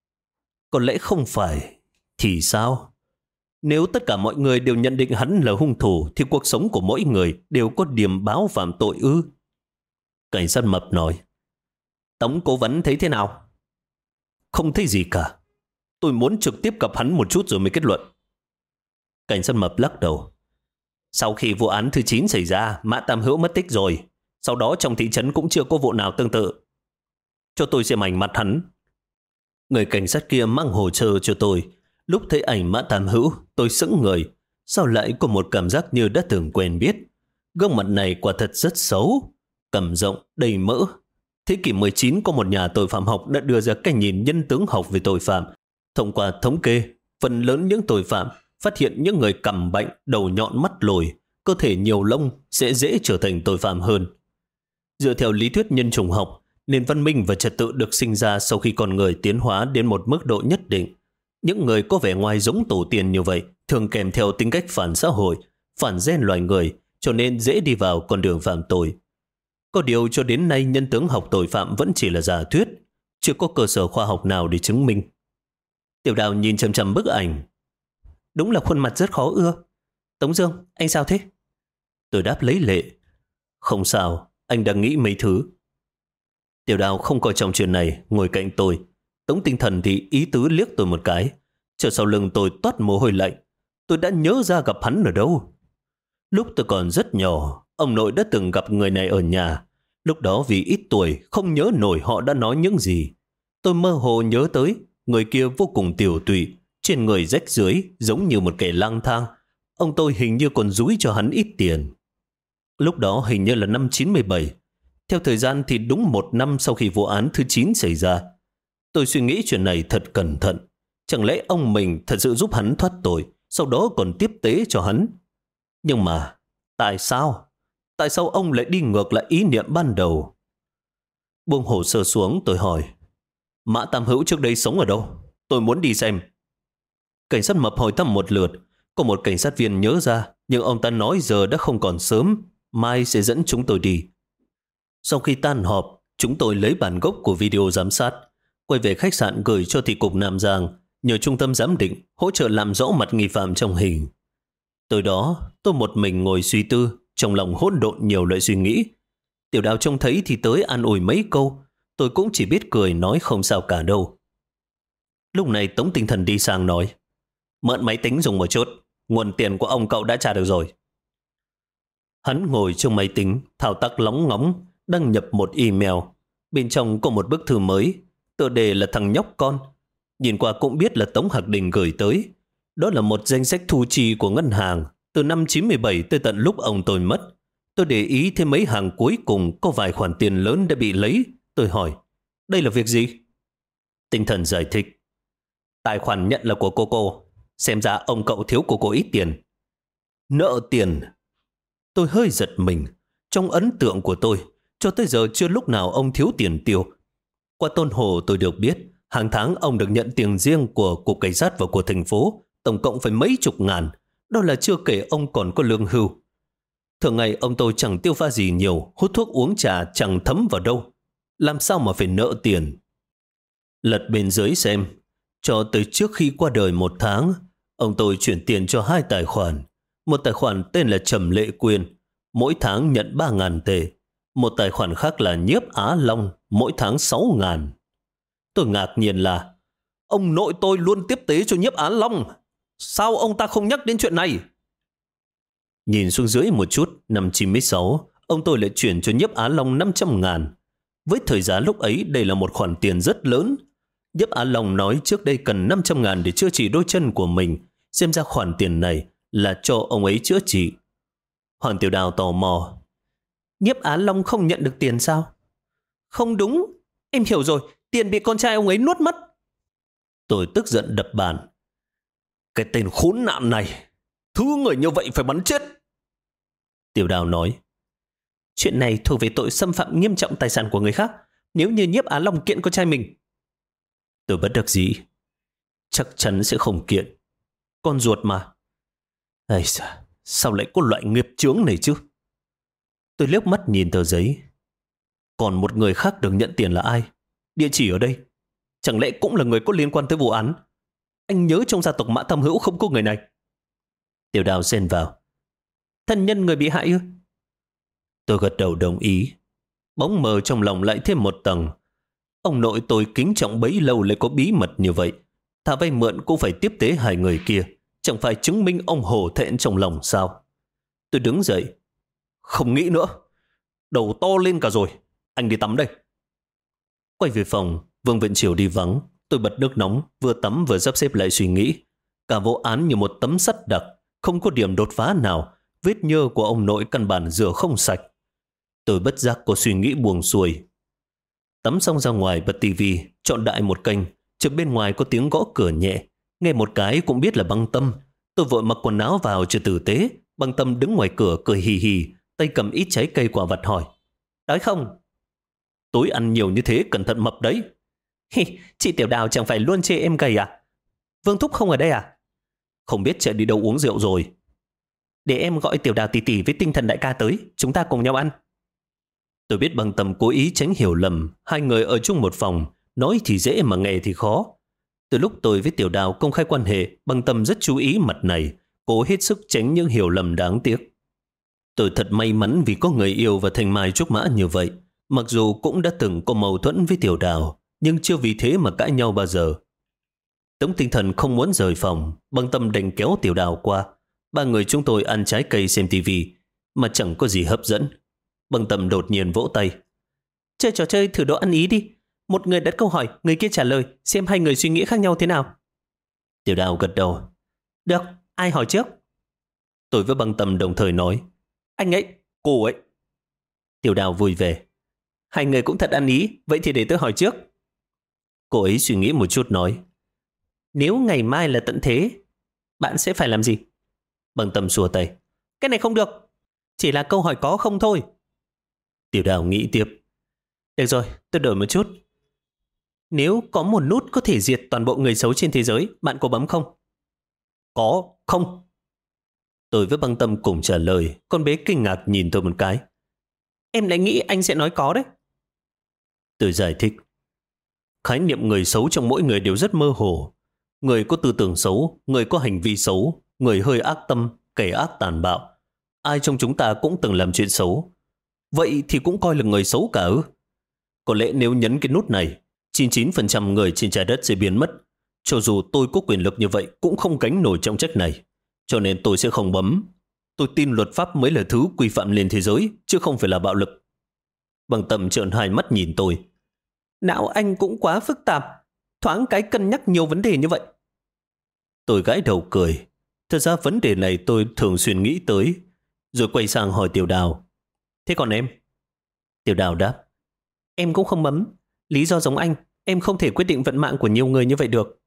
Có lẽ không phải, thì sao? Nếu tất cả mọi người đều nhận định hắn là hung thủ thì cuộc sống của mỗi người đều có điểm báo phạm tội ư? Cảnh sát mập nói. Tống cố vấn thấy thế nào? Không thấy gì cả. Tôi muốn trực tiếp gặp hắn một chút rồi mới kết luận. Cảnh sát mập lắc đầu. Sau khi vụ án thứ 9 xảy ra, Mã Tam Hữu mất tích rồi. Sau đó trong thị trấn cũng chưa có vụ nào tương tự. Cho tôi xem ảnh mặt hắn. Người cảnh sát kia mang hồ sơ cho tôi. Lúc thấy ảnh Mã Tam Hữu, tôi sững người. Sao lại có một cảm giác như đã từng quen biết? Gương mặt này quả thật rất xấu. Cằm rộng, đầy mỡ. Thế kỷ 19 có một nhà tội phạm học đã đưa ra cách nhìn nhân tướng học về tội phạm. Thông qua thống kê, phần lớn những tội phạm phát hiện những người cằm bệnh, đầu nhọn mắt lồi, cơ thể nhiều lông sẽ dễ trở thành tội phạm hơn. Dựa theo lý thuyết nhân chủng học, nền văn minh và trật tự được sinh ra sau khi con người tiến hóa đến một mức độ nhất định. Những người có vẻ ngoài giống tổ tiên như vậy thường kèm theo tính cách phản xã hội, phản gen loài người, cho nên dễ đi vào con đường phạm tội. Có điều cho đến nay nhân tướng học tội phạm vẫn chỉ là giả thuyết, chưa có cơ sở khoa học nào để chứng minh. Tiểu Đào nhìn chằm chằm bức ảnh. Đúng là khuôn mặt rất khó ưa. Tống Dương, anh sao thế? Tôi đáp lấy lệ. Không sao, anh đang nghĩ mấy thứ. Tiểu Đào không coi trọng chuyện này, ngồi cạnh tôi. Tống Tinh Thần thì ý tứ liếc tôi một cái. Chờ sau lưng tôi toát mồ hôi lạnh. Tôi đã nhớ ra gặp hắn ở đâu. Lúc tôi còn rất nhỏ, ông nội đã từng gặp người này ở nhà. Lúc đó vì ít tuổi, không nhớ nổi họ đã nói những gì. Tôi mơ hồ nhớ tới, người kia vô cùng tiểu tụy, trên người rách rưới, giống như một kẻ lang thang. Ông tôi hình như còn dúi cho hắn ít tiền. Lúc đó hình như là năm 97. Theo thời gian thì đúng 1 năm sau khi vụ án thứ 9 xảy ra. Tôi suy nghĩ chuyện này thật cẩn thận. Chẳng lẽ ông mình thật sự giúp hắn thoát tội, sau đó còn tiếp tế cho hắn? Nhưng mà, tại sao? Tại sao ông lại đi ngược lại ý niệm ban đầu? Buông hồ sơ xuống tôi hỏi. Mã Tam Hữu trước đây sống ở đâu? Tôi muốn đi xem. Cảnh sát mập hỏi thăm một lượt. Có một cảnh sát viên nhớ ra, nhưng ông ta nói giờ đã không còn sớm, mai sẽ dẫn chúng tôi đi. Sau khi tan họp, chúng tôi lấy bản gốc của video giám sát, quay về khách sạn gửi cho thị cục Nam Giang, nhờ trung tâm giám định hỗ trợ làm rõ mặt nghi phạm trong hình. Từ đó, tôi một mình ngồi suy tư, trong lòng hỗn độn nhiều loại suy nghĩ. Tiểu Đào trông thấy thì tới an ủi mấy câu, tôi cũng chỉ biết cười nói không sao cả đâu. Lúc này Tống Tinh Thần đi sang nói, mượn máy tính dùng một chút, nguồn tiền của ông cậu đã trả được rồi. Hắn ngồi trong máy tính, thao tác lóng ngóng, đăng nhập một email. Bên trong có một bức thư mới, tựa đề là thằng nhóc con. Nhìn qua cũng biết là Tống Hạc Đình gửi tới. Đó là một danh sách thu chi của ngân hàng, từ năm 97 tới tận lúc ông tôi mất. Tôi để ý thêm mấy hàng cuối cùng có vài khoản tiền lớn đã bị lấy. Tôi hỏi, đây là việc gì? Tinh Thần giải thích, tài khoản nhận là của cô. Xem ra ông cậu thiếu cô ít tiền. Nợ tiền? Tôi hơi giật mình. Trong ấn tượng của tôi, cho tới giờ chưa lúc nào ông thiếu tiền tiêu. Qua Tôn Hồ tôi được biết, hàng tháng ông được nhận tiền riêng của Cục Cảnh sát và của thành phố, tổng cộng phải mấy chục ngàn. Đó là chưa kể ông còn có lương hưu. Thường ngày ông tôi chẳng tiêu pha gì nhiều, hút thuốc uống trà chẳng thấm vào đâu. Làm sao mà phải nợ tiền? Lật bên dưới xem, cho tới trước khi qua đời 1 tháng, ông tôi chuyển tiền cho 2 tài khoản. Một tài khoản tên là Trầm Lệ Quyên, mỗi tháng nhận 3.000 tệ. Một tài khoản khác là Nhiếp Á Long, mỗi tháng 6.000. Tôi ngạc nhiên là, ông nội tôi luôn tiếp tế cho Nhiếp Á Long. Sao ông ta không nhắc đến chuyện này? Nhìn xuống dưới một chút, năm 96, ông tôi lại chuyển cho Nhiếp Á Long 500.000. Với thời giá lúc ấy, đây là một khoản tiền rất lớn. Nhiếp Á Long nói trước đây cần 500.000 để chữa trị đôi chân của mình. Xem ra khoản tiền này là cho ông ấy chữa trị. Hoàng Tiểu Đào tò mò. Nhiếp Á Long không nhận được tiền sao? Không đúng, em hiểu rồi, tiền bị con trai ông ấy nuốt mất. Tôi tức giận đập bàn. Cái tên khốn nạn này, thứ người như vậy phải bắn chết. Tiểu Đào nói, chuyện này thuộc về tội xâm phạm nghiêm trọng tài sản của người khác. Nếu như Nhiếp Á Long kiện con trai mình. Tôi bất đắc dĩ. Chắc chắn sẽ không kiện. Con ruột mà. Ây da, sao lại có loại nghiệp chướng này chứ? Tôi liếc mắt nhìn tờ giấy. Còn một người khác được nhận tiền là ai? Địa chỉ ở đây. Chẳng lẽ cũng là người có liên quan tới vụ án? Anh nhớ trong gia tộc Mã Tam Hữu không có người này. Tiểu Đào xen vào. Thân nhân người bị hại ư? Tôi gật đầu đồng ý. Bóng mờ trong lòng lại thêm một tầng. Ông nội tôi kính trọng bấy lâu lại có bí mật như vậy. Thà vay mượn cũng phải tiếp tế hai người kia. Chẳng phải chứng minh ông hổ thẹn trong lòng sao? Tôi đứng dậy. Không nghĩ nữa. Đầu to lên cả rồi. Anh đi tắm đây. Quay về phòng, Vương Viện Triều đi vắng. Tôi bật nước nóng, vừa tắm vừa sắp xếp lại suy nghĩ. Cả vụ án như một tấm sắt đặc, không có điểm đột phá nào. Vết nhơ của ông nội căn bản rửa không sạch. Tôi bất giác có suy nghĩ buông xuôi. Tắm xong ra ngoài bật tivi, chọn đại một kênh. Chợt bên ngoài có tiếng gõ cửa nhẹ. Nghe một cái cũng biết là Băng Tâm. Tôi vội mặc quần áo vào cho tử tế. Băng Tâm đứng ngoài cửa cười hì hì, tay cầm ít trái cây quả vặt hỏi. Đói không? Tối ăn nhiều như thế cẩn thận mập đấy. Chị Tiểu Đào chẳng phải luôn chê em gầy à? Vương Thúc không ở đây à? Không biết chạy đi đâu uống rượu rồi. Để em gọi Tiểu Đào tỷ tỷ với Tinh Thần đại ca tới, chúng ta cùng nhau ăn. Tôi biết Băng Tâm cố ý tránh hiểu lầm. Hai người ở chung một phòng, nói thì dễ mà nghe thì khó. Từ lúc tôi với Tiểu Đào công khai quan hệ, Băng Tâm rất chú ý mặt này, cố hết sức tránh những hiểu lầm đáng tiếc. Tôi thật may mắn vì có người yêu và thành mai trúc mã như vậy. Mặc dù cũng đã từng có mâu thuẫn với Tiểu Đào, nhưng chưa vì thế mà cãi nhau bao giờ. Tống Tinh Thần không muốn rời phòng, Băng Tâm đành kéo Tiểu Đào qua. Ba người chúng tôi ăn trái cây xem tivi, mà chẳng có gì hấp dẫn. Băng Tâm đột nhiên vỗ tay. Chơi trò chơi thử đố ăn ý đi. Một người đặt câu hỏi, người kia trả lời, xem hai người suy nghĩ khác nhau thế nào. Tiểu Đào gật đầu. Được, ai hỏi trước? Tôi với Băng Tâm đồng thời nói. Anh ấy, cô ấy. Tiểu Đào vui vẻ. Hai người cũng thật ăn ý, vậy thì để tôi hỏi trước. Cô ấy suy nghĩ một chút nói. Nếu ngày mai là tận thế, bạn sẽ phải làm gì? Băng Tâm xua tay. Cái này không được, chỉ là câu hỏi có không thôi. Tiểu Đào nghĩ tiếp. Được rồi, tôi đổi một chút. Nếu có một nút có thể diệt toàn bộ người xấu trên thế giới, bạn có bấm không? Có, không. Tôi với Băng Tâm cùng trả lời. Con bé kinh ngạc nhìn tôi một cái. Em lại nghĩ anh sẽ nói có đấy. Tôi giải thích. Khái niệm người xấu trong mỗi người đều rất mơ hồ. Người có tư tưởng xấu, người có hành vi xấu, người hơi ác tâm, kẻ ác tàn bạo. Ai trong chúng ta cũng từng làm chuyện xấu. Vậy thì cũng coi là người xấu cả ư? Có lẽ nếu nhấn cái nút này, 99% người trên trái đất sẽ biến mất. Cho dù tôi có quyền lực như vậy cũng không gánh nổi trọng trách này. Cho nên tôi sẽ không bấm. Tôi tin luật pháp mới là thứ quy phạm lên thế giới, chứ không phải là bạo lực. Băng Tâm trợn hai mắt nhìn tôi. Não anh cũng quá phức tạp. Thoáng cái cân nhắc nhiều vấn đề như vậy. Tôi gãi đầu cười. Thật ra vấn đề này tôi thường xuyên nghĩ tới. Rồi quay sang hỏi Tiểu Đào. Thế còn em? Tiểu Đào đáp. Em cũng không bấm. Lý do giống anh, em không thể quyết định vận mạng của nhiều người như vậy được.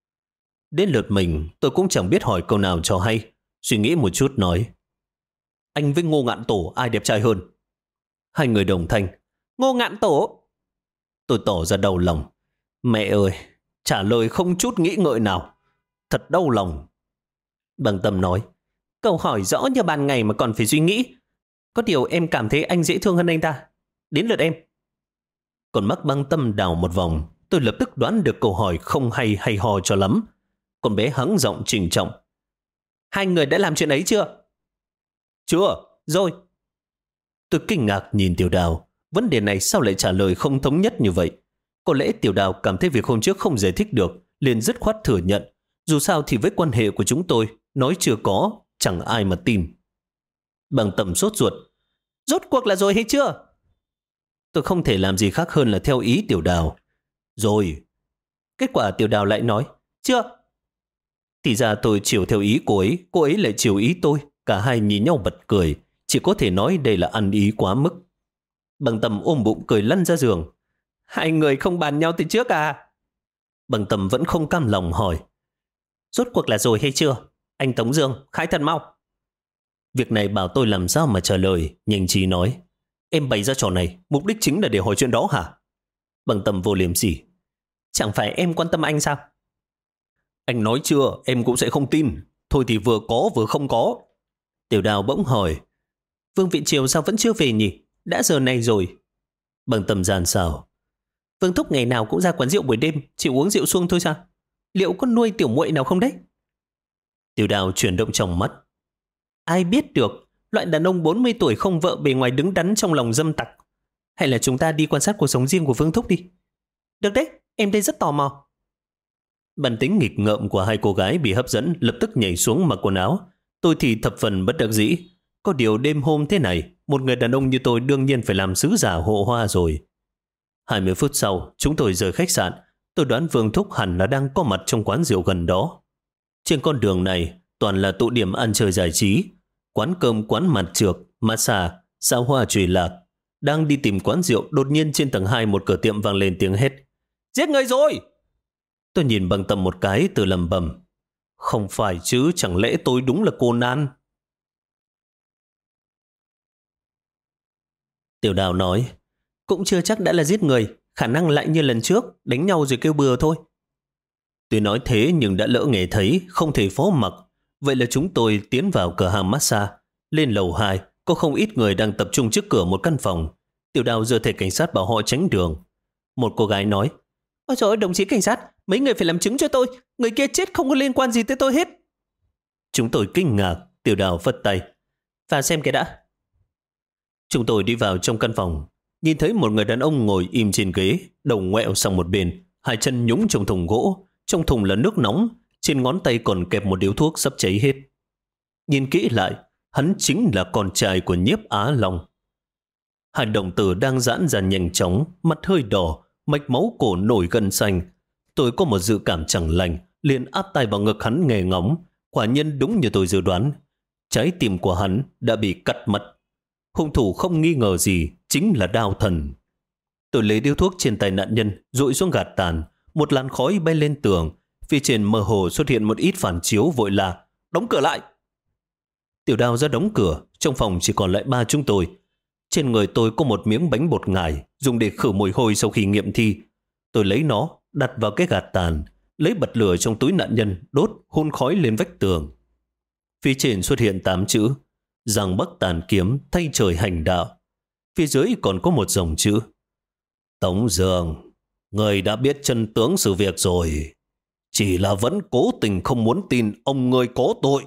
Đến lượt mình, tôi cũng chẳng biết hỏi câu nào cho hay. Suy nghĩ một chút nói. Anh với Ngô Ngạn Tổ ai đẹp trai hơn? Hai người đồng thanh. Ngô Ngạn Tổ. Tôi tỏ ra đau lòng. Mẹ ơi, trả lời không chút nghĩ ngợi nào. Thật đau lòng. Băng Tâm nói. Câu hỏi rõ như ban ngày mà còn phải suy nghĩ. Có điều em cảm thấy anh dễ thương hơn anh ta. Đến lượt em. Còn mắt Băng Tâm đảo một vòng. Tôi lập tức đoán được câu hỏi không hay ho cho lắm. Con bé hắng giọng trịnh trọng. Hai người đã làm chuyện ấy chưa? Chưa, rồi. Tôi kinh ngạc nhìn Tiểu Đào. Vấn đề này sao lại trả lời không thống nhất như vậy? Có lẽ Tiểu Đào cảm thấy việc hôm trước không giải thích được, liền dứt khoát thừa nhận. Dù sao thì với quan hệ của chúng tôi, nói chưa có, chẳng ai mà tin. Bằng Tầm sốt ruột. Rốt cuộc là rồi hay chưa? Tôi không thể làm gì khác hơn là theo ý Tiểu Đào. Rồi. Kết quả Tiểu Đào lại nói, chưa. Thì ra tôi chiều theo ý cô ấy lại chiều ý tôi. Cả hai nhìn nhau bật cười, chỉ có thể nói đây là ăn ý quá mức. Bằng Tầm ôm bụng cười lăn ra giường. Hai người không bàn nhau từ trước à? Bằng Tầm vẫn không cam lòng hỏi, rốt cuộc là rồi hay chưa? Anh Tống Dương, khai thật mau. Việc này bảo tôi làm sao mà trả lời. Nhanh trí nói, em bày ra trò này mục đích chính là để hỏi chuyện đó hả? Bằng Tầm vô liêm sỉ. Chẳng phải em quan tâm anh sao? Anh nói chưa, em cũng sẽ không tin. Thôi thì vừa có vừa không có. Tiểu Đào bỗng hỏi, Vương Vị Triều sao vẫn chưa về nhỉ? Đã giờ này rồi. Bằng Tầm giàn xào, Vương Thúc ngày nào cũng ra quán rượu buổi đêm, chỉ uống rượu suông thôi sao? Liệu có nuôi tiểu muội nào không đấy? Tiểu Đào chuyển động trong mắt. Ai biết được, loại đàn ông 40 tuổi không vợ bề ngoài đứng đắn trong lòng dâm tặc. Hay là chúng ta đi quan sát cuộc sống riêng của Vương Thúc đi. Được đấy, em đây rất tò mò. Bản tính nghịch ngợm của hai cô gái bị hấp dẫn lập tức nhảy xuống mặc quần áo. Tôi thì thập phần bất đắc dĩ. Có điều đêm hôm thế này, một người đàn ông như tôi đương nhiên phải làm sứ giả hộ hoa rồi. 20 phút sau, chúng tôi rời khách sạn. Tôi đoán Vương Thúc hẳn là đang có mặt trong quán rượu gần đó. Trên con đường này, toàn là tụ điểm ăn chơi giải trí. Quán cơm, quán mặt trược, massage, sao hoa trùy lạc. Đang đi tìm quán rượu, đột nhiên trên tầng 2 một cửa tiệm vang lên tiếng hét. Giết người rồi! Tôi nhìn Bằng Tầm một cái từ lầm bầm. Không phải chứ, chẳng lẽ tôi đúng là cô nan? Tiểu Đào nói, cũng chưa chắc đã là giết người, khả năng lại như lần trước, đánh nhau rồi kêu bừa thôi. Tuy nói thế nhưng đã lỡ nghe thấy, không thể phó mặc. Vậy là chúng tôi tiến vào cửa hàng massage. Lên lầu 2, có không ít người đang tập trung trước cửa một căn phòng. Tiểu Đào giơ thẻ cảnh sát bảo họ tránh đường. Một cô gái nói, ôi trời ơi, đồng chí cảnh sát, mấy người phải làm chứng cho tôi. Người kia chết không có liên quan gì tới tôi hết. Chúng tôi kinh ngạc. Tiểu Đào phất tay, vào xem cái đã. Chúng tôi đi vào trong căn phòng, nhìn thấy một người đàn ông ngồi im trên ghế, đầu ngoẹo sang một bên, hai chân nhúng trong thùng gỗ. Trong thùng là nước nóng, trên ngón tay còn kẹp một điếu thuốc sắp cháy hết. Nhìn kỹ lại, hắn chính là con trai của Nhiếp Á Long. Hai đồng tử đang giãn ra nhanh chóng, mặt hơi đỏ, mạch máu cổ nổi gân xanh. Tôi có một dự cảm chẳng lành, liền áp tay vào ngực hắn nghe ngóng. Quả nhiên đúng như tôi dự đoán, trái tim của hắn đã bị cắt mất. Hung thủ không nghi ngờ gì, chính là Đao Thần. Tôi lấy điếu thuốc trên tay nạn nhân, dội xuống gạt tàn. Một làn khói bay lên tường, phía trên mơ hồ xuất hiện một ít phản chiếu, vội là đóng cửa lại. Tiểu Đào ra đóng cửa, trong phòng chỉ còn lại ba chúng tôi. Trên người tôi có một miếng bánh bột ngải, dùng để khử mùi hôi sau khi nghiệm thi. Tôi lấy nó, đặt vào cái gạt tàn, lấy bật lửa trong túi nạn nhân, đốt, hun khói lên vách tường. Phía trên xuất hiện 8 chữ, Giang Bắc Tàn Kiếm thay trời hành đạo. Phía dưới còn có một dòng chữ, Tống Dương, người đã biết chân tướng sự việc rồi, chỉ là vẫn cố tình không muốn tin ông người có tội.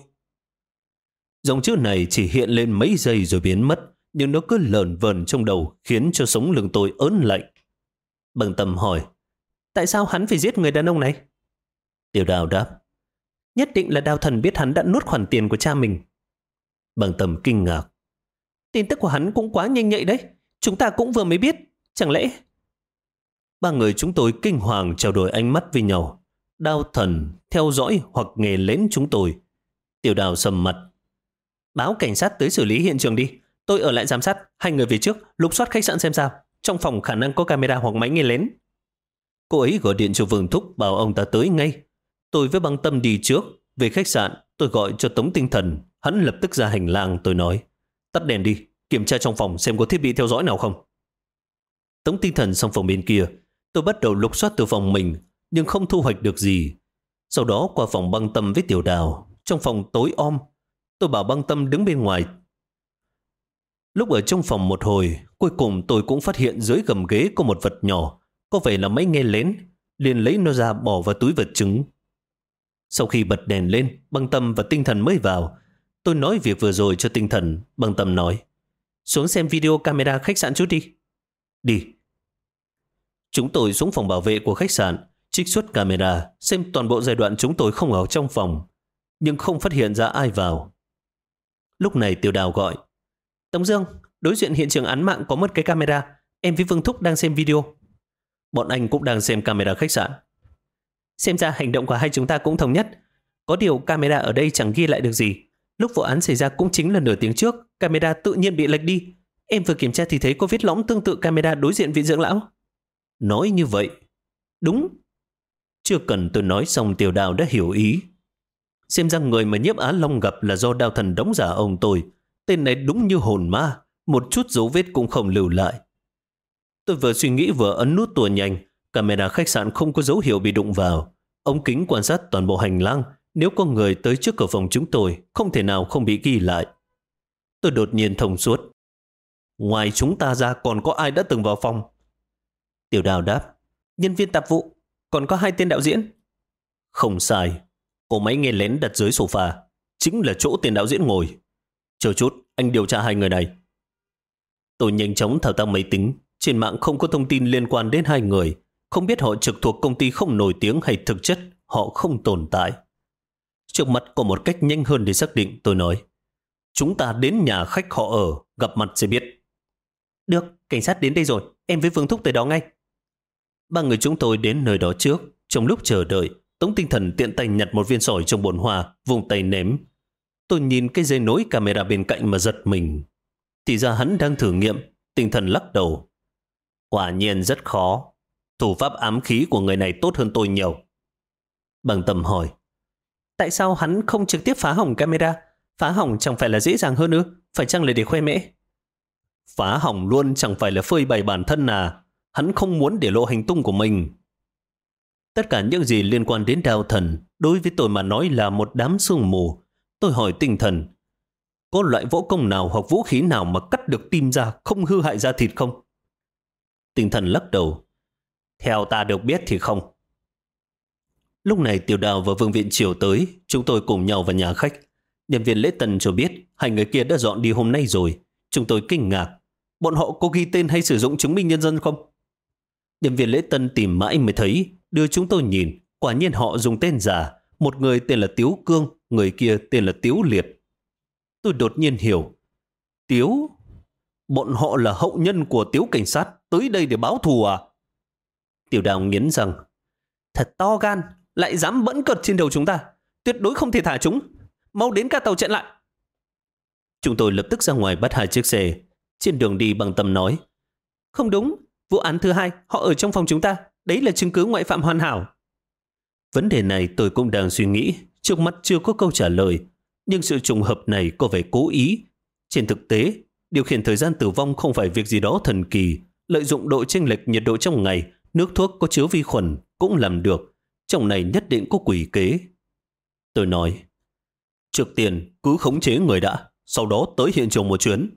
Dòng chữ này chỉ hiện lên mấy giây rồi biến mất, nhưng nó cứ lờn vờn trong đầu, khiến cho sống lưng tôi ớn lạnh. Bằng Tầm hỏi, tại sao hắn phải giết người đàn ông này? Tiểu Đào đáp, nhất định là Đao Thần biết hắn đã nuốt khoản tiền của cha mình. Bằng Tầm kinh ngạc, tin tức của hắn cũng quá nhanh nhạy đấy, chúng ta cũng vừa mới biết, chẳng lẽ... Ba người chúng tôi kinh hoàng trao đổi ánh mắt với nhau. Đao Thần theo dõi hoặc nghe lén chúng tôi. Tiểu Đào sầm mặt, báo cảnh sát tới xử lý hiện trường đi, tôi ở lại giám sát, hai người về trước lục soát khách sạn xem sao, trong phòng khả năng có camera hoặc máy nghe lén. Cô ấy gọi điện cho Vương Thúc bảo ông ta tới ngay. Tôi với Băng Tâm đi trước. Về khách sạn tôi gọi cho Tống Tinh Thần, hắn lập tức ra hành lang. Tôi nói, tắt đèn đi, kiểm tra trong phòng xem có thiết bị theo dõi nào không. Tống Tinh Thần sang phòng bên kia. Tôi bắt đầu lục soát từ phòng mình, nhưng không thu hoạch được gì. Sau đó qua phòng Băng Tâm với Tiểu Đào. Trong phòng tối om, tôi bảo Băng Tâm đứng bên ngoài. Lúc ở trong phòng một hồi, cuối cùng tôi cũng phát hiện dưới gầm ghế có một vật nhỏ, có vẻ là máy nghe lén, liền lấy nó ra bỏ vào túi vật chứng. Sau khi bật đèn lên, Băng Tâm và Tinh Thần mới vào. Tôi nói việc vừa rồi cho Tinh Thần. Băng Tâm nói, xuống xem video camera khách sạn chút đi. Đi. Chúng tôi xuống phòng bảo vệ của khách sạn, trích xuất camera, xem toàn bộ giai đoạn chúng tôi không ở trong phòng, nhưng không phát hiện ra ai vào. Lúc này Tiểu Đào gọi, Tống Dương, đối diện hiện trường án mạng có một cái camera. Em với Vương Thúc đang xem video. Bọn anh cũng đang xem camera khách sạn. Xem ra hành động của hai chúng ta cũng thống nhất. Có điều camera ở đây chẳng ghi lại được gì. Lúc vụ án xảy ra cũng chính là nửa tiếng trước, camera tự nhiên bị lệch đi. Em vừa kiểm tra thì thấy có vết lõm tương tự camera đối diện viện dưỡng lão. Nói như vậy, đúng. Chưa cần tôi nói xong Tiểu Đào đã hiểu ý. Xem ra người mà Nhiếp Á Long gặp là do Đao Thần đóng giả ông tôi. Tên này đúng như hồn ma, một chút dấu vết cũng không lưu lại. Tôi vừa suy nghĩ vừa ấn nút tua nhanh. Camera khách sạn không có dấu hiệu bị đụng vào. Ống kính quan sát toàn bộ hành lang. Nếu có người tới trước cửa phòng chúng tôi, không thể nào không bị ghi lại. Tôi đột nhiên thông suốt. Ngoài chúng ta ra còn có ai đã từng vào phòng? Tiểu Đào đáp. Nhân viên tạp vụ. Còn có 2 tên đạo diễn. Không sai. Có máy nghe lén đặt dưới sofa. Chính là chỗ tên đạo diễn ngồi. Chờ chút, anh điều tra 2 người này. Tôi nhanh chóng thao tác máy tính. Trên mạng không có thông tin liên quan đến 2 người. Không biết họ trực thuộc công ty không nổi tiếng hay thực chất họ không tồn tại. Trước mắt có một cách nhanh hơn để xác định, tôi nói. Chúng ta đến nhà khách họ ở, gặp mặt sẽ biết. Được, cảnh sát đến đây rồi, em với Vương Thúc tới đó ngay. 3 người chúng tôi đến nơi đó trước. Trong lúc chờ đợi, Tống Tinh Thần tiện tay nhặt một viên sỏi trong bồn hoa, vùng tay ném. Tôi nhìn cái dây nối camera bên cạnh mà giật mình. Thì ra hắn đang thử nghiệm. Tinh Thần lắc đầu. Quả nhiên rất khó. Thủ pháp ám khí của người này tốt hơn tôi nhiều. Bằng Tâm hỏi. Tại sao hắn không trực tiếp phá hỏng camera? Phá hỏng chẳng phải là dễ dàng hơn ư? Phải chăng là để khoe mẽ? Phá hỏng luôn chẳng phải là phơi bày bản thân à? Hắn không muốn để lộ hành tung của mình. Tất cả những gì liên quan đến Đao Thần đối với tôi mà nói là một đám sương mù. Tôi hỏi Tinh Thần. Có loại võ công nào hoặc vũ khí nào mà cắt được tim ra không hư hại da thịt không? Tinh Thần lắc đầu. Theo ta được biết thì không. Lúc này Tiểu Đào và Vương Viện Triều tới. Chúng tôi cùng nhau vào nhà khách. Nhân viên lễ tân cho biết 2 người kia đã dọn đi hôm nay rồi. Chúng tôi kinh ngạc. Bọn họ có ghi tên hay sử dụng chứng minh nhân dân không? Nhân viên lễ tân tìm mãi mới thấy. Đưa chúng tôi nhìn. Quả nhiên họ dùng tên giả. Một người tên là Tiếu Cương, người kia tên là Tiếu Liệt. Tôi đột nhiên hiểu. Tiếu? Bọn họ là hậu nhân của Tiếu cảnh sát tới đây để báo thù à? Tiểu Đào nghiến rằng. Thật to gan, lại dám bẫn cợt trên đầu chúng ta. Tuyệt đối không thể thả chúng. Mau đến cả tàu chặn lại. Chúng tôi lập tức ra ngoài bắt 2 chiếc xe. Trên đường đi Bằng Tâm nói. Không đúng, vụ án thứ 2 họ ở trong phòng chúng ta. Đấy là chứng cứ ngoại phạm hoàn hảo. Vấn đề này tôi cũng đang suy nghĩ. Trước mắt chưa có câu trả lời. Nhưng sự trùng hợp này có vẻ cố ý. Trên thực tế, điều khiển thời gian tử vong không phải việc gì đó thần kỳ. Lợi dụng độ chênh lệch nhiệt độ trong ngày, nước thuốc có chứa vi khuẩn cũng làm được. Trong này nhất định có quỷ kế. Tôi nói. Trước tiên cứ khống chế người đã. Sau đó tới hiện trường một chuyến.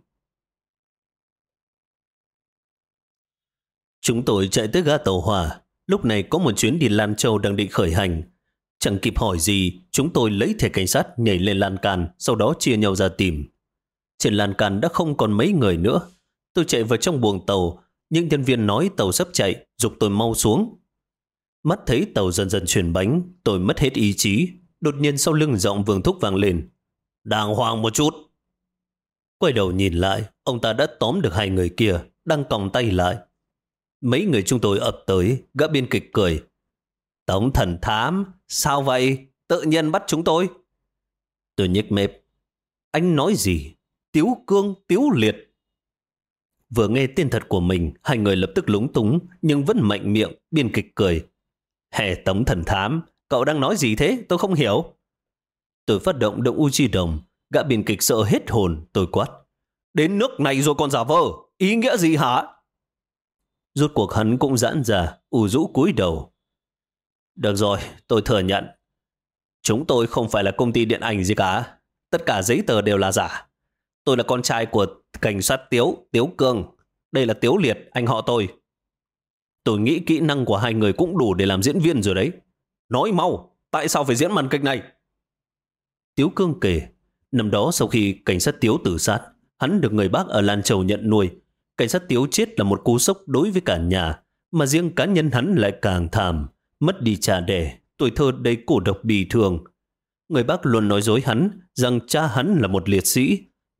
Chúng tôi chạy tới ga tàu hỏa. Lúc này có một chuyến đi Lan Châu đang định khởi hành. Chẳng kịp hỏi gì, chúng tôi lấy thẻ cảnh sát nhảy lên lan can, sau đó chia nhau ra tìm. Trên lan can đã không còn mấy người nữa. Tôi chạy vào trong buồng tàu, nhưng nhân viên nói tàu sắp chạy, giục tôi mau xuống. Mắt thấy tàu dần dần chuyển bánh, tôi mất hết ý chí. Đột nhiên sau lưng giọng Vương Thúc vang lên. Đàng hoàng một chút. Quay đầu nhìn lại, ông ta đã tóm được 2 người kia, đang còng tay lại. Mấy người chúng tôi ập tới, gã biên kịch cười. Tống thần thám, sao vậy? Tự nhiên bắt chúng tôi. Tôi nhếch mép. Anh nói gì? Tiếu Cương, Tiếu Liệt. Vừa nghe tên thật của mình, 2 người lập tức lúng túng, nhưng vẫn mạnh miệng, biên kịch cười. Hè Tống thần thám, cậu đang nói gì thế? Tôi không hiểu. Tôi phát động động u chi đồng, gã biên kịch sợ hết hồn, tôi quát. Đến nước này rồi còn giả vờ, ý nghĩa gì hả? Rốt cuộc hắn cũng giãn ra, ù rũ cúi đầu. Được rồi, tôi thừa nhận. Chúng tôi không phải là công ty điện ảnh gì cả. Tất cả giấy tờ đều là giả. Tôi là con trai của cảnh sát Tiếu Cương. Đây là Tiếu Liệt, anh họ tôi. Tôi nghĩ kỹ năng của 2 người cũng đủ để làm diễn viên rồi đấy. Nói mau, tại sao phải diễn màn kịch này? Tiếu Cương kể, năm đó sau khi cảnh sát Tiếu tự sát, hắn được người bác ở Lan Châu nhận nuôi. Cảnh sát Tiếu chết là một cú sốc đối với cả nhà, mà riêng cá nhân hắn lại càng thảm, mất đi cha đẻ, tuổi thơ đầy cô độc bi thương. Người bác luôn nói dối hắn rằng cha hắn là một liệt sĩ,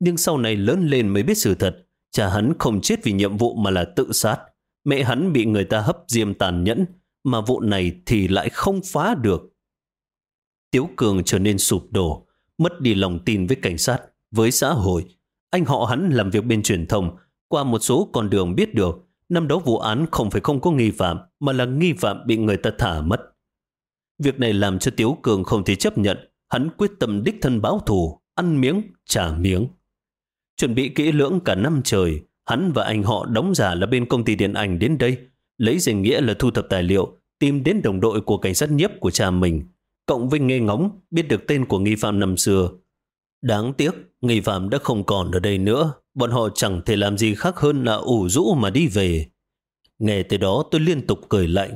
Nhưng sau này lớn lên mới biết sự thật. Cha hắn không chết vì nhiệm vụ mà là tự sát. Mẹ hắn bị người ta hấp diêm tàn nhẫn, mà vụ này thì lại không phá được. Tiếu Cường trở nên sụp đổ, mất đi lòng tin với cảnh sát, với xã hội. Anh họ hắn làm việc bên truyền thông, qua một số con đường biết được năm đó vụ án không phải không có nghi phạm, mà là nghi phạm bị người ta thả mất. Việc này làm cho Tiếu Cường không thể chấp nhận. Hắn quyết tâm đích thân báo thù, ăn miếng trả miếng. Chuẩn bị kỹ lưỡng cả năm trời, hắn và anh họ đóng giả là bên công ty điện ảnh đến đây, lấy danh nghĩa là thu thập tài liệu, tìm đến đồng đội của cảnh sát nhiếp của cha mình, cộng với nghe ngóng biết được tên của nghi phạm năm xưa. Đáng tiếc, nghi phạm đã không còn ở đây nữa. Bọn họ chẳng thể làm gì khác hơn là ủ rũ mà đi về. Nghe tới đó tôi liên tục cười lạnh.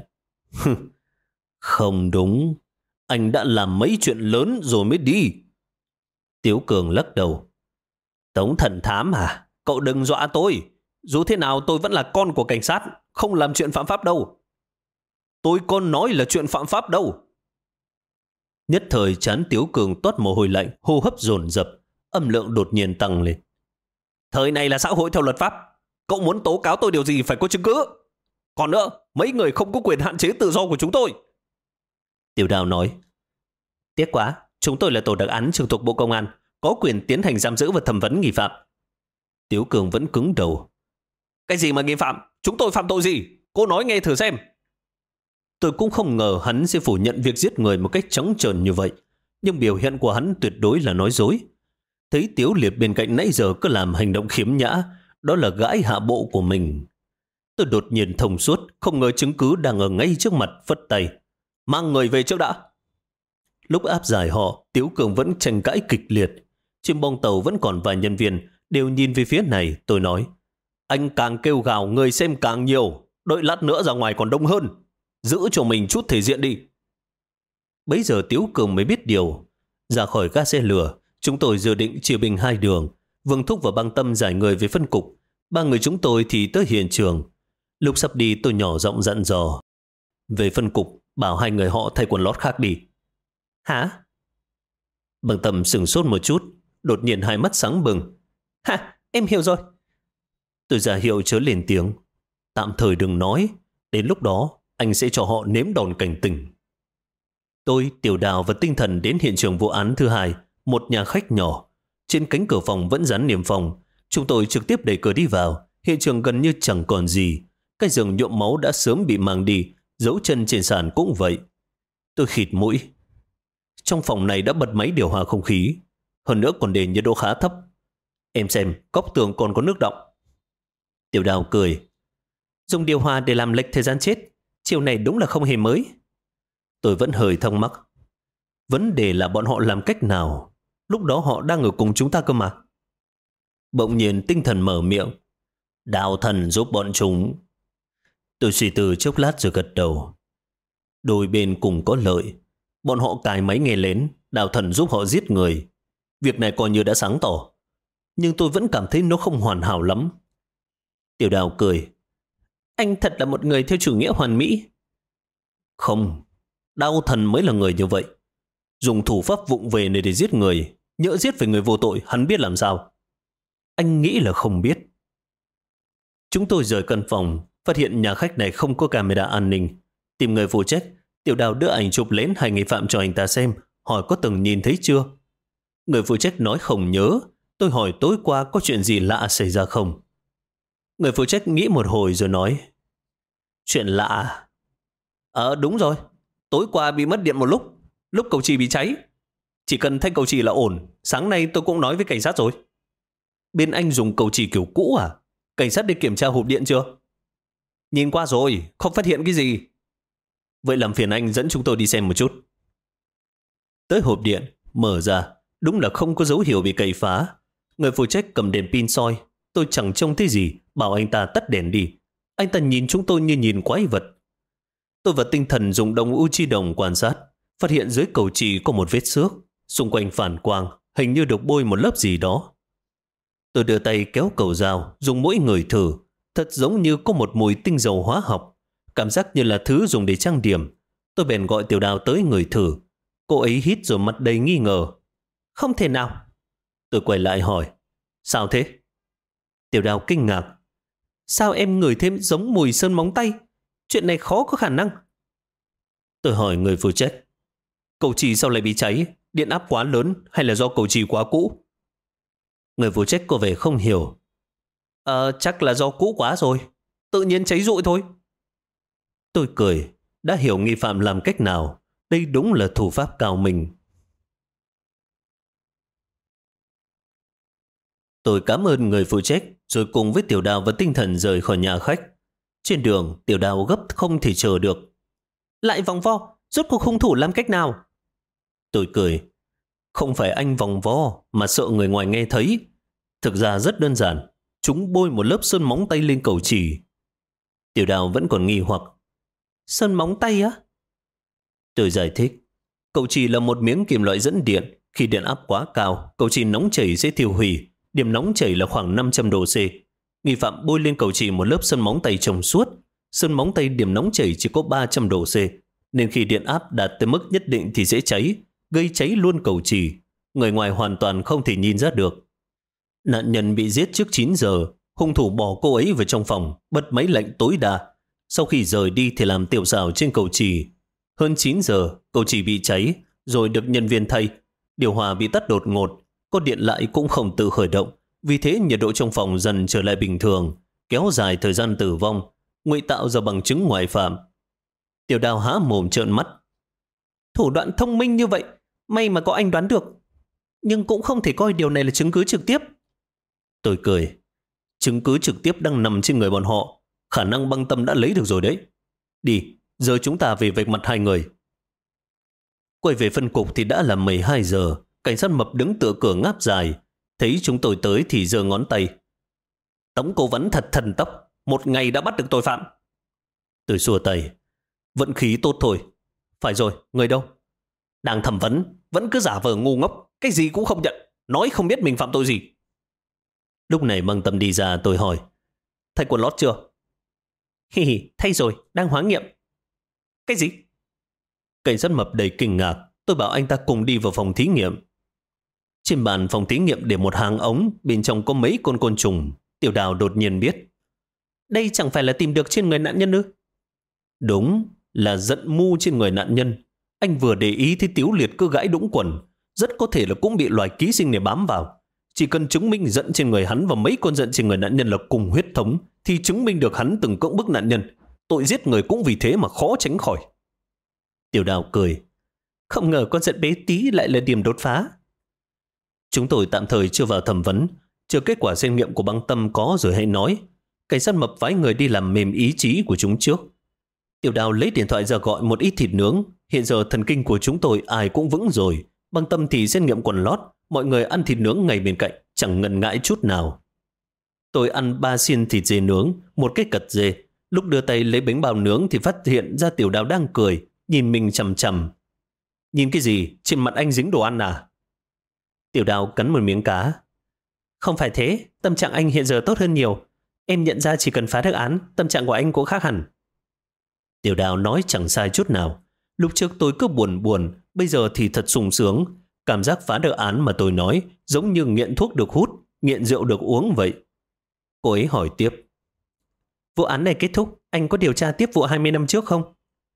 Không đúng, anh đã làm mấy chuyện lớn rồi mới đi. Tiếu Cường lắc đầu. Tống thần thám à? Cậu đừng dọa tôi. Dù thế nào tôi vẫn là con của cảnh sát, không làm chuyện phạm pháp đâu. Tôi còn nói là chuyện phạm pháp đâu. Nhất thời trán Tiếu Cường toát mồ hôi lạnh, hô hấp dồn dập, âm lượng đột nhiên tăng lên. Thời này là xã hội theo luật pháp. Cậu muốn tố cáo tôi điều gì phải có chứng cứ. Còn nữa, mấy người không có quyền hạn chế tự do của chúng tôi. Tiểu Đào nói. Tiếc quá, chúng tôi là tổ đặc án trực thuộc Bộ Công an, có quyền tiến hành giam giữ và thẩm vấn nghi phạm. Tiếu Cường vẫn cứng đầu. Cái gì mà nghi phạm? Chúng tôi phạm tội gì? Cô nói nghe thử xem. Tôi cũng không ngờ hắn sẽ phủ nhận việc giết người một cách trắng trợn như vậy. Nhưng biểu hiện của hắn tuyệt đối là nói dối. Thấy Tiếu Liệt bên cạnh nãy giờ cứ làm hành động khiếm nhã, đó là gãi hạ bộ của mình. Tôi đột nhiên thông suốt, không ngờ chứng cứ đang ở ngay trước mặt, phất tay. Mang người về trước đã. Lúc áp giải họ, Tiếu Cường vẫn tranh cãi kịch liệt. Trên bong tàu vẫn còn vài nhân viên, đều nhìn về phía này. Tôi nói, anh càng kêu gào người xem càng nhiều, đợi lát nữa ra ngoài còn đông hơn. Giữ cho mình chút thể diện đi. Bấy giờ Tiếu Cường mới biết điều. Ra khỏi ga xe lửa, chúng tôi dự định chia bình hai đường. Vương Thúc và Băng Tâm giải người về phân cục. Ba người chúng tôi thì tới hiện trường. Lúc sắp đi tôi nhỏ giọng dặn dò. Về phân cục, bảo hai người họ thay quần lót khác đi. Hả? Băng Tâm sửng sốt một chút, đột nhiên hai mắt sáng bừng. Ha, em hiểu rồi. Tôi ra hiệu chớ lên tiếng. Tạm thời đừng nói, đến lúc đó anh sẽ cho họ nếm đòn cảnh tỉnh. Tôi, Tiểu Đào và Tinh Thần đến hiện trường vụ án thứ hai, một nhà khách nhỏ. Trên cánh cửa phòng vẫn dán niêm phong. Chúng tôi trực tiếp đẩy cửa đi vào. Hiện trường gần như chẳng còn gì. Cái giường nhuộm máu đã sớm bị mang đi, dấu chân trên sàn cũng vậy. Tôi khịt mũi. Trong phòng này đã bật máy điều hòa không khí, hơn nữa còn để nhiệt độ khá thấp. Em xem, góc tường còn có nước đọng. Tiểu Đào cười. Dùng điều hòa để làm lệch thời gian chết, chiều này đúng là không hề mới. Tôi vẫn hơi thắc mắc. Vấn đề là bọn họ làm cách nào? Lúc đó họ đang ở cùng chúng ta cơ mà. Bỗng nhiên Tinh Thần mở miệng. Đào thần giúp bọn chúng. Tôi suy tư chốc lát rồi gật đầu. Đôi bên cùng có lợi. Bọn họ cài máy nghe lén, Đào thần giúp họ giết người. Việc này coi như đã sáng tỏ. Nhưng tôi vẫn cảm thấy nó không hoàn hảo lắm. Tiểu Đào cười. Anh thật là một người theo chủ nghĩa hoàn mỹ. Không, Đào thần mới là người như vậy. Dùng thủ pháp vụng về này để giết người. Nhỡ giết về người vô tội, hắn biết làm sao? Anh nghĩ là không biết. Chúng tôi rời căn phòng, phát hiện nhà khách này không có camera an ninh. Tìm người phụ trách, Tiểu Đào đưa ảnh chụp lén hai nghi phạm cho anh ta xem, hỏi có từng nhìn thấy chưa. Người phụ trách nói không nhớ. Tôi hỏi tối qua có chuyện gì lạ xảy ra không. Người phụ trách nghĩ một hồi rồi nói. Chuyện lạ? Đúng rồi. Tối qua bị mất điện một lúc cầu trì bị cháy. Chỉ cần thay cầu trì là ổn. Sáng nay tôi cũng nói với cảnh sát rồi. Bên anh dùng cầu trì kiểu cũ à? Cảnh sát đi kiểm tra hộp điện chưa? Nhìn qua rồi, không phát hiện cái gì. Vậy làm phiền anh dẫn chúng tôi đi xem một chút. Tới hộp điện, mở ra, đúng là không có dấu hiệu bị cậy phá. Người phụ trách cầm đèn pin soi. Tôi chẳng trông thấy gì, bảo anh ta tắt đèn đi. Anh ta nhìn chúng tôi như nhìn quái vật. Tôi và Tinh Thần dùng đồng Uchi đồng quan sát, phát hiện dưới cầu trì có một vết xước, xung quanh phản quang, hình như được bôi một lớp gì đó. Tôi đưa tay kéo cầu dao, dùng mỗi người thử, thật giống như có một mùi tinh dầu hóa học, cảm giác như là thứ dùng để trang điểm. Tôi bèn gọi Tiểu Đào tới người thử. Cô ấy hít rồi mặt đầy nghi ngờ. Không thể nào. Tôi quay lại hỏi. Sao thế? Tiểu Đào kinh ngạc. Sao em ngửi thêm giống mùi sơn móng tay? Chuyện này khó có khả năng. Tôi hỏi người phụ trách. Cầu chì sao lại bị cháy? Điện áp quá lớn hay là do cầu chì quá cũ? Người phụ trách có vẻ không hiểu. Chắc là do cũ quá rồi. Tự nhiên cháy rụi thôi. Tôi cười. Đã hiểu nghi phạm làm cách nào. Đây đúng là thủ pháp cao minh. Tôi cảm ơn người phụ trách, rồi cùng với Tiểu Đào và Tinh Thần rời khỏi nhà khách. Trên đường, Tiểu Đào gấp không thể chờ được. Lại vòng vo, rốt cuộc hung thủ làm cách nào? Tôi cười. Không phải anh vòng vo, mà sợ người ngoài nghe thấy. Thực ra rất đơn giản. Chúng bôi một lớp sơn móng tay lên cầu chì. Tiểu Đào vẫn còn nghi hoặc. Sơn móng tay á? Tôi giải thích. Cầu chì là một miếng kim loại dẫn điện. Khi điện áp quá cao, cầu chì nóng chảy sẽ tiêu hủy. Điểm nóng chảy là khoảng 500 độ C. Nghi phạm bôi lên cầu chì một lớp sơn móng tay trong suốt. Sơn móng tay điểm nóng chảy chỉ có 300 độ C. Nên khi điện áp đạt tới mức nhất định thì sẽ cháy, gây cháy luôn cầu chì. Người ngoài hoàn toàn không thể nhìn ra được. Nạn nhân bị giết trước 9 giờ. Hung thủ bỏ cô ấy vào trong phòng, bật máy lạnh tối đa. Sau khi rời đi thì làm tiểu xào trên cầu chì. Hơn 9 giờ, cầu chì bị cháy, rồi được nhân viên thay. Điều hòa bị tắt đột ngột. Có điện lại cũng không tự khởi động. Vì thế nhiệt độ trong phòng dần trở lại bình thường, kéo dài thời gian tử vong, ngụy tạo ra bằng chứng ngoại phạm. Tiểu Đào há mồm trợn mắt. Thủ đoạn thông minh như vậy, may mà có anh đoán được. Nhưng cũng không thể coi điều này là chứng cứ trực tiếp. Tôi cười. Chứng cứ trực tiếp đang nằm trên người bọn họ. Khả năng Băng Tâm đã lấy được rồi đấy. Đi, giờ chúng ta về vạch mặt hai người. Quay về phân cục thì đã là 12 giờ. Cảnh sát Mập đứng tựa cửa ngáp dài. Thấy chúng tôi tới thì giơ ngón tay. Tống cố vấn thật thần tốc. Một ngày đã bắt được tội phạm. Tôi xua tay. Vận khí tốt thôi. Phải rồi, người đâu? Đang thẩm vấn, vẫn cứ giả vờ ngu ngốc. Cái gì cũng không nhận. Nói không biết mình phạm tội gì. Lúc này Băng Tâm đi ra, tôi hỏi. Thay quần lót chưa? Hi hi, thay rồi, đang hóa nghiệm. Cái gì? Cảnh sát Mập đầy kinh ngạc. Tôi bảo anh ta cùng đi vào phòng thí nghiệm. Trên bàn phòng thí nghiệm để một hàng ống, bên trong có mấy con côn trùng. Tiểu Đào đột nhiên biết. Đây chẳng phải là tìm được trên người nạn nhân ư? Đúng, là giận mu trên người nạn nhân. Anh vừa để ý thấy Tiếu Liệt cứ gãi đũng quần. Rất có thể là cũng bị loài ký sinh này bám vào. Chỉ cần chứng minh giận trên người hắn và mấy con giận trên người nạn nhân là cùng huyết thống, thì chứng minh được hắn từng cưỡng bức nạn nhân. Tội giết người cũng vì thế mà khó tránh khỏi. Tiểu Đào cười. Không ngờ con giận bé tí lại là điểm đột phá. Chúng tôi tạm thời chưa vào thẩm vấn, chờ kết quả xét nghiệm của Băng Tâm có rồi hãy nói. Cảnh sát Mập phái người đi làm mềm ý chí của chúng trước. Tiểu Đào lấy điện thoại ra gọi một ít thịt nướng. Hiện giờ thần kinh của chúng tôi ai cũng vững rồi. Băng Tâm thì xét nghiệm quần lót. Mọi người ăn thịt nướng ngay bên cạnh, chẳng ngần ngại chút nào. Tôi ăn 3 xiên thịt dê nướng, một cái cật dê. Lúc đưa tay lấy bánh bao nướng thì phát hiện ra Tiểu Đào đang cười, nhìn mình chằm chằm. Nhìn cái gì? Trên mặt anh dính đồ ăn à? Tiểu Đào cắn một miếng cá. Không phải thế, tâm trạng anh hiện giờ tốt hơn nhiều. Em nhận ra chỉ cần phá được án, tâm trạng của anh cũng khác hẳn. Tiểu Đào nói chẳng sai chút nào. Lúc trước tôi cứ buồn buồn, bây giờ thì thật sung sướng. Cảm giác phá được án mà tôi nói giống như nghiện thuốc được hút, nghiện rượu được uống vậy. Cô ấy hỏi tiếp. Vụ án này kết thúc, anh có điều tra tiếp vụ 20 năm trước không?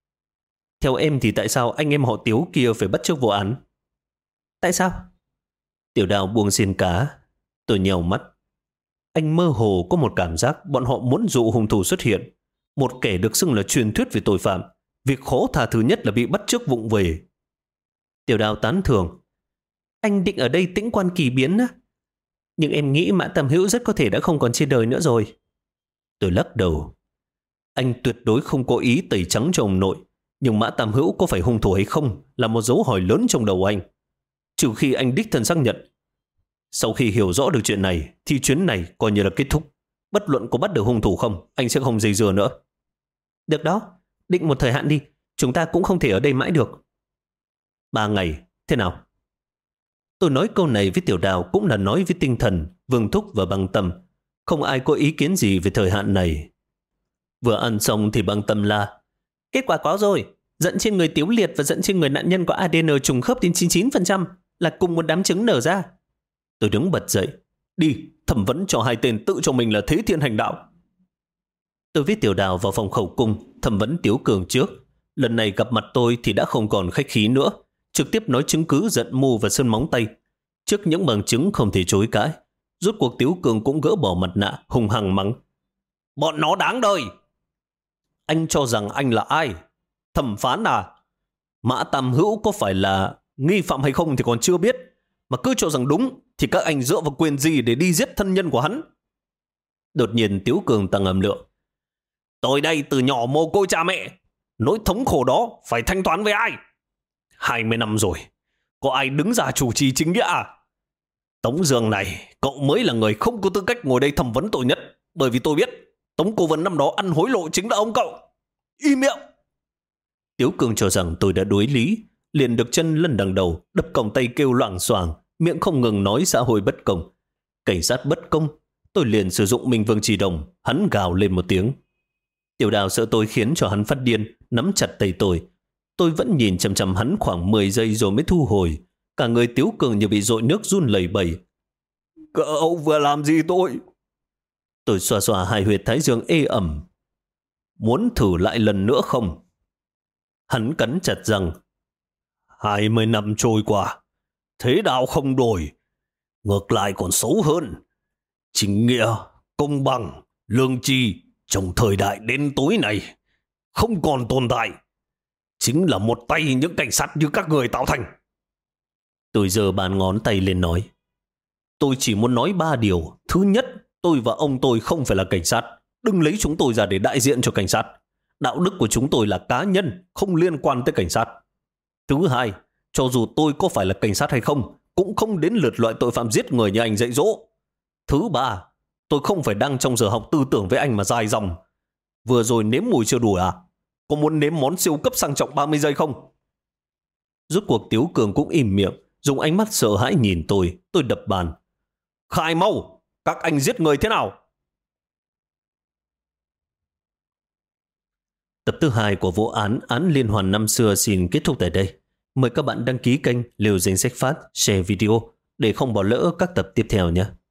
Theo em thì tại sao anh em họ Tiếu kia phải bắt chước vụ án? Tại sao? Tiểu Đào buông xiên cá. Tôi nhèo mắt. Anh mơ hồ có một cảm giác bọn họ muốn dụ hung thủ xuất hiện. Một kẻ được xưng là truyền thuyết về tội phạm. Việc khó tha thứ nhất là bị bắt chước vụng về. Tiểu Đào tán thưởng. Anh định ở đây tĩnh quan kỳ biến á? Nhưng em nghĩ Mã Tam Hữu rất có thể đã không còn trên đời nữa rồi. Tôi lắc đầu. Anh tuyệt đối không có ý tẩy trắng cho ông nội. Nhưng Mã Tam Hữu có phải hung thủ hay không là một dấu hỏi lớn trong đầu anh. Trừ khi anh đích thân xác nhận. Sau khi hiểu rõ được chuyện này thì chuyến này coi như là kết thúc. Bất luận có bắt được hung thủ không, anh sẽ không dây dưa nữa. Được đó, định một thời hạn đi. Chúng ta cũng không thể ở đây mãi được. 3 ngày, thế nào? Tôi nói câu này với Tiểu Đào cũng là nói với Tinh Thần, Vương Thúc và Băng Tâm. Không ai có ý kiến gì về thời hạn này. Vừa ăn xong thì Băng Tâm la. Kết quả có rồi. Giận trên người Tiếu Liệt và giận trên người nạn nhân có ADN trùng khớp đến 99%, là cùng một đám trứng nở ra. Tôi đứng bật dậy. Đi, thẩm vấn cho hai tên tự cho mình là thế thiên hành đạo. Tôi với Tiểu Đào vào phòng khẩu cung, thẩm vấn Tiếu Cường trước. Lần này gặp mặt tôi thì đã không còn khách khí nữa, trực tiếp nói chứng cứ giận mù và sơn móng tay. Trước những bằng chứng không thể chối cãi, rốt cuộc Tiếu Cường cũng gỡ bỏ mặt nạ, hùng hăng mắng. Bọn nó đáng đời! Anh cho rằng anh là ai? Thẩm phán à? Mã Tam Hữu có phải là nghi phạm hay không thì còn chưa biết, mà cứ cho rằng đúng thì các anh dựa vào quyền gì để đi giết thân nhân của hắn? Đột nhiên Tiếu Cường tăng âm lượng. Tôi đây từ nhỏ mồ côi cha mẹ, nỗi thống khổ đó phải thanh toán với ai? 20 năm rồi, có ai đứng ra chủ trì chính nghĩa à? Tống Dương này, cậu mới là người không có tư cách ngồi đây thẩm vấn tôi nhất, bởi vì tôi biết Tống cố vấn năm đó ăn hối lộ chính là ông cậu. Im miệng! Tiếu Cường cho rằng tôi đã đối lý, liền được chân lân đằng đầu, đập còng tay kêu loảng xoảng, miệng không ngừng nói xã hội bất công. Cảnh sát bất công, tôi liền sử dụng Minh Vương Chỉ Đồng, hắn gào lên một tiếng. Tiểu Đào sợ tôi khiến cho hắn phát điên, nắm chặt tay tôi. Tôi vẫn nhìn chằm chằm hắn khoảng 10 giây rồi mới thu hồi. Cả người Tiếu Cường như bị dội nước run lẩy bẩy. Cậu vừa làm gì tôi? Tôi xoa xoa hai huyệt thái dương ê ẩm. Muốn thử lại lần nữa không? Hắn cắn chặt răng. 20 năm trôi qua, thế đạo không đổi, ngược lại còn xấu hơn. Chính nghĩa, công bằng, lương tri trong thời đại đến tối này không còn tồn tại. Chính là một tay những cảnh sát như các người tạo thành. Tôi giơ bàn ngón tay lên nói. Tôi chỉ muốn nói 3 điều. Thứ nhất, tôi và ông tôi không phải là cảnh sát. Đừng lấy chúng tôi ra để đại diện cho cảnh sát. Đạo đức của chúng tôi là cá nhân, không liên quan tới cảnh sát. Thứ hai, cho dù tôi có phải là cảnh sát hay không, cũng không đến lượt loại tội phạm giết người như anh dạy dỗ. Thứ ba, tôi không phải đang trong giờ học tư tưởng với anh mà dài dòng. Vừa rồi nếm mùi chưa đủ à? Có muốn nếm món siêu cấp sang trọng 30 giây không? Rốt cuộc Tiếu Cường cũng im miệng, dùng ánh mắt sợ hãi nhìn tôi đập bàn. Khai mau, các anh giết người thế nào? Tập thứ 2 của vụ án liên hoàn năm xưa xin kết thúc tại đây. Mời các bạn đăng ký kênh Liều Danh Sách Phát, share video để không bỏ lỡ các tập tiếp theo nhé.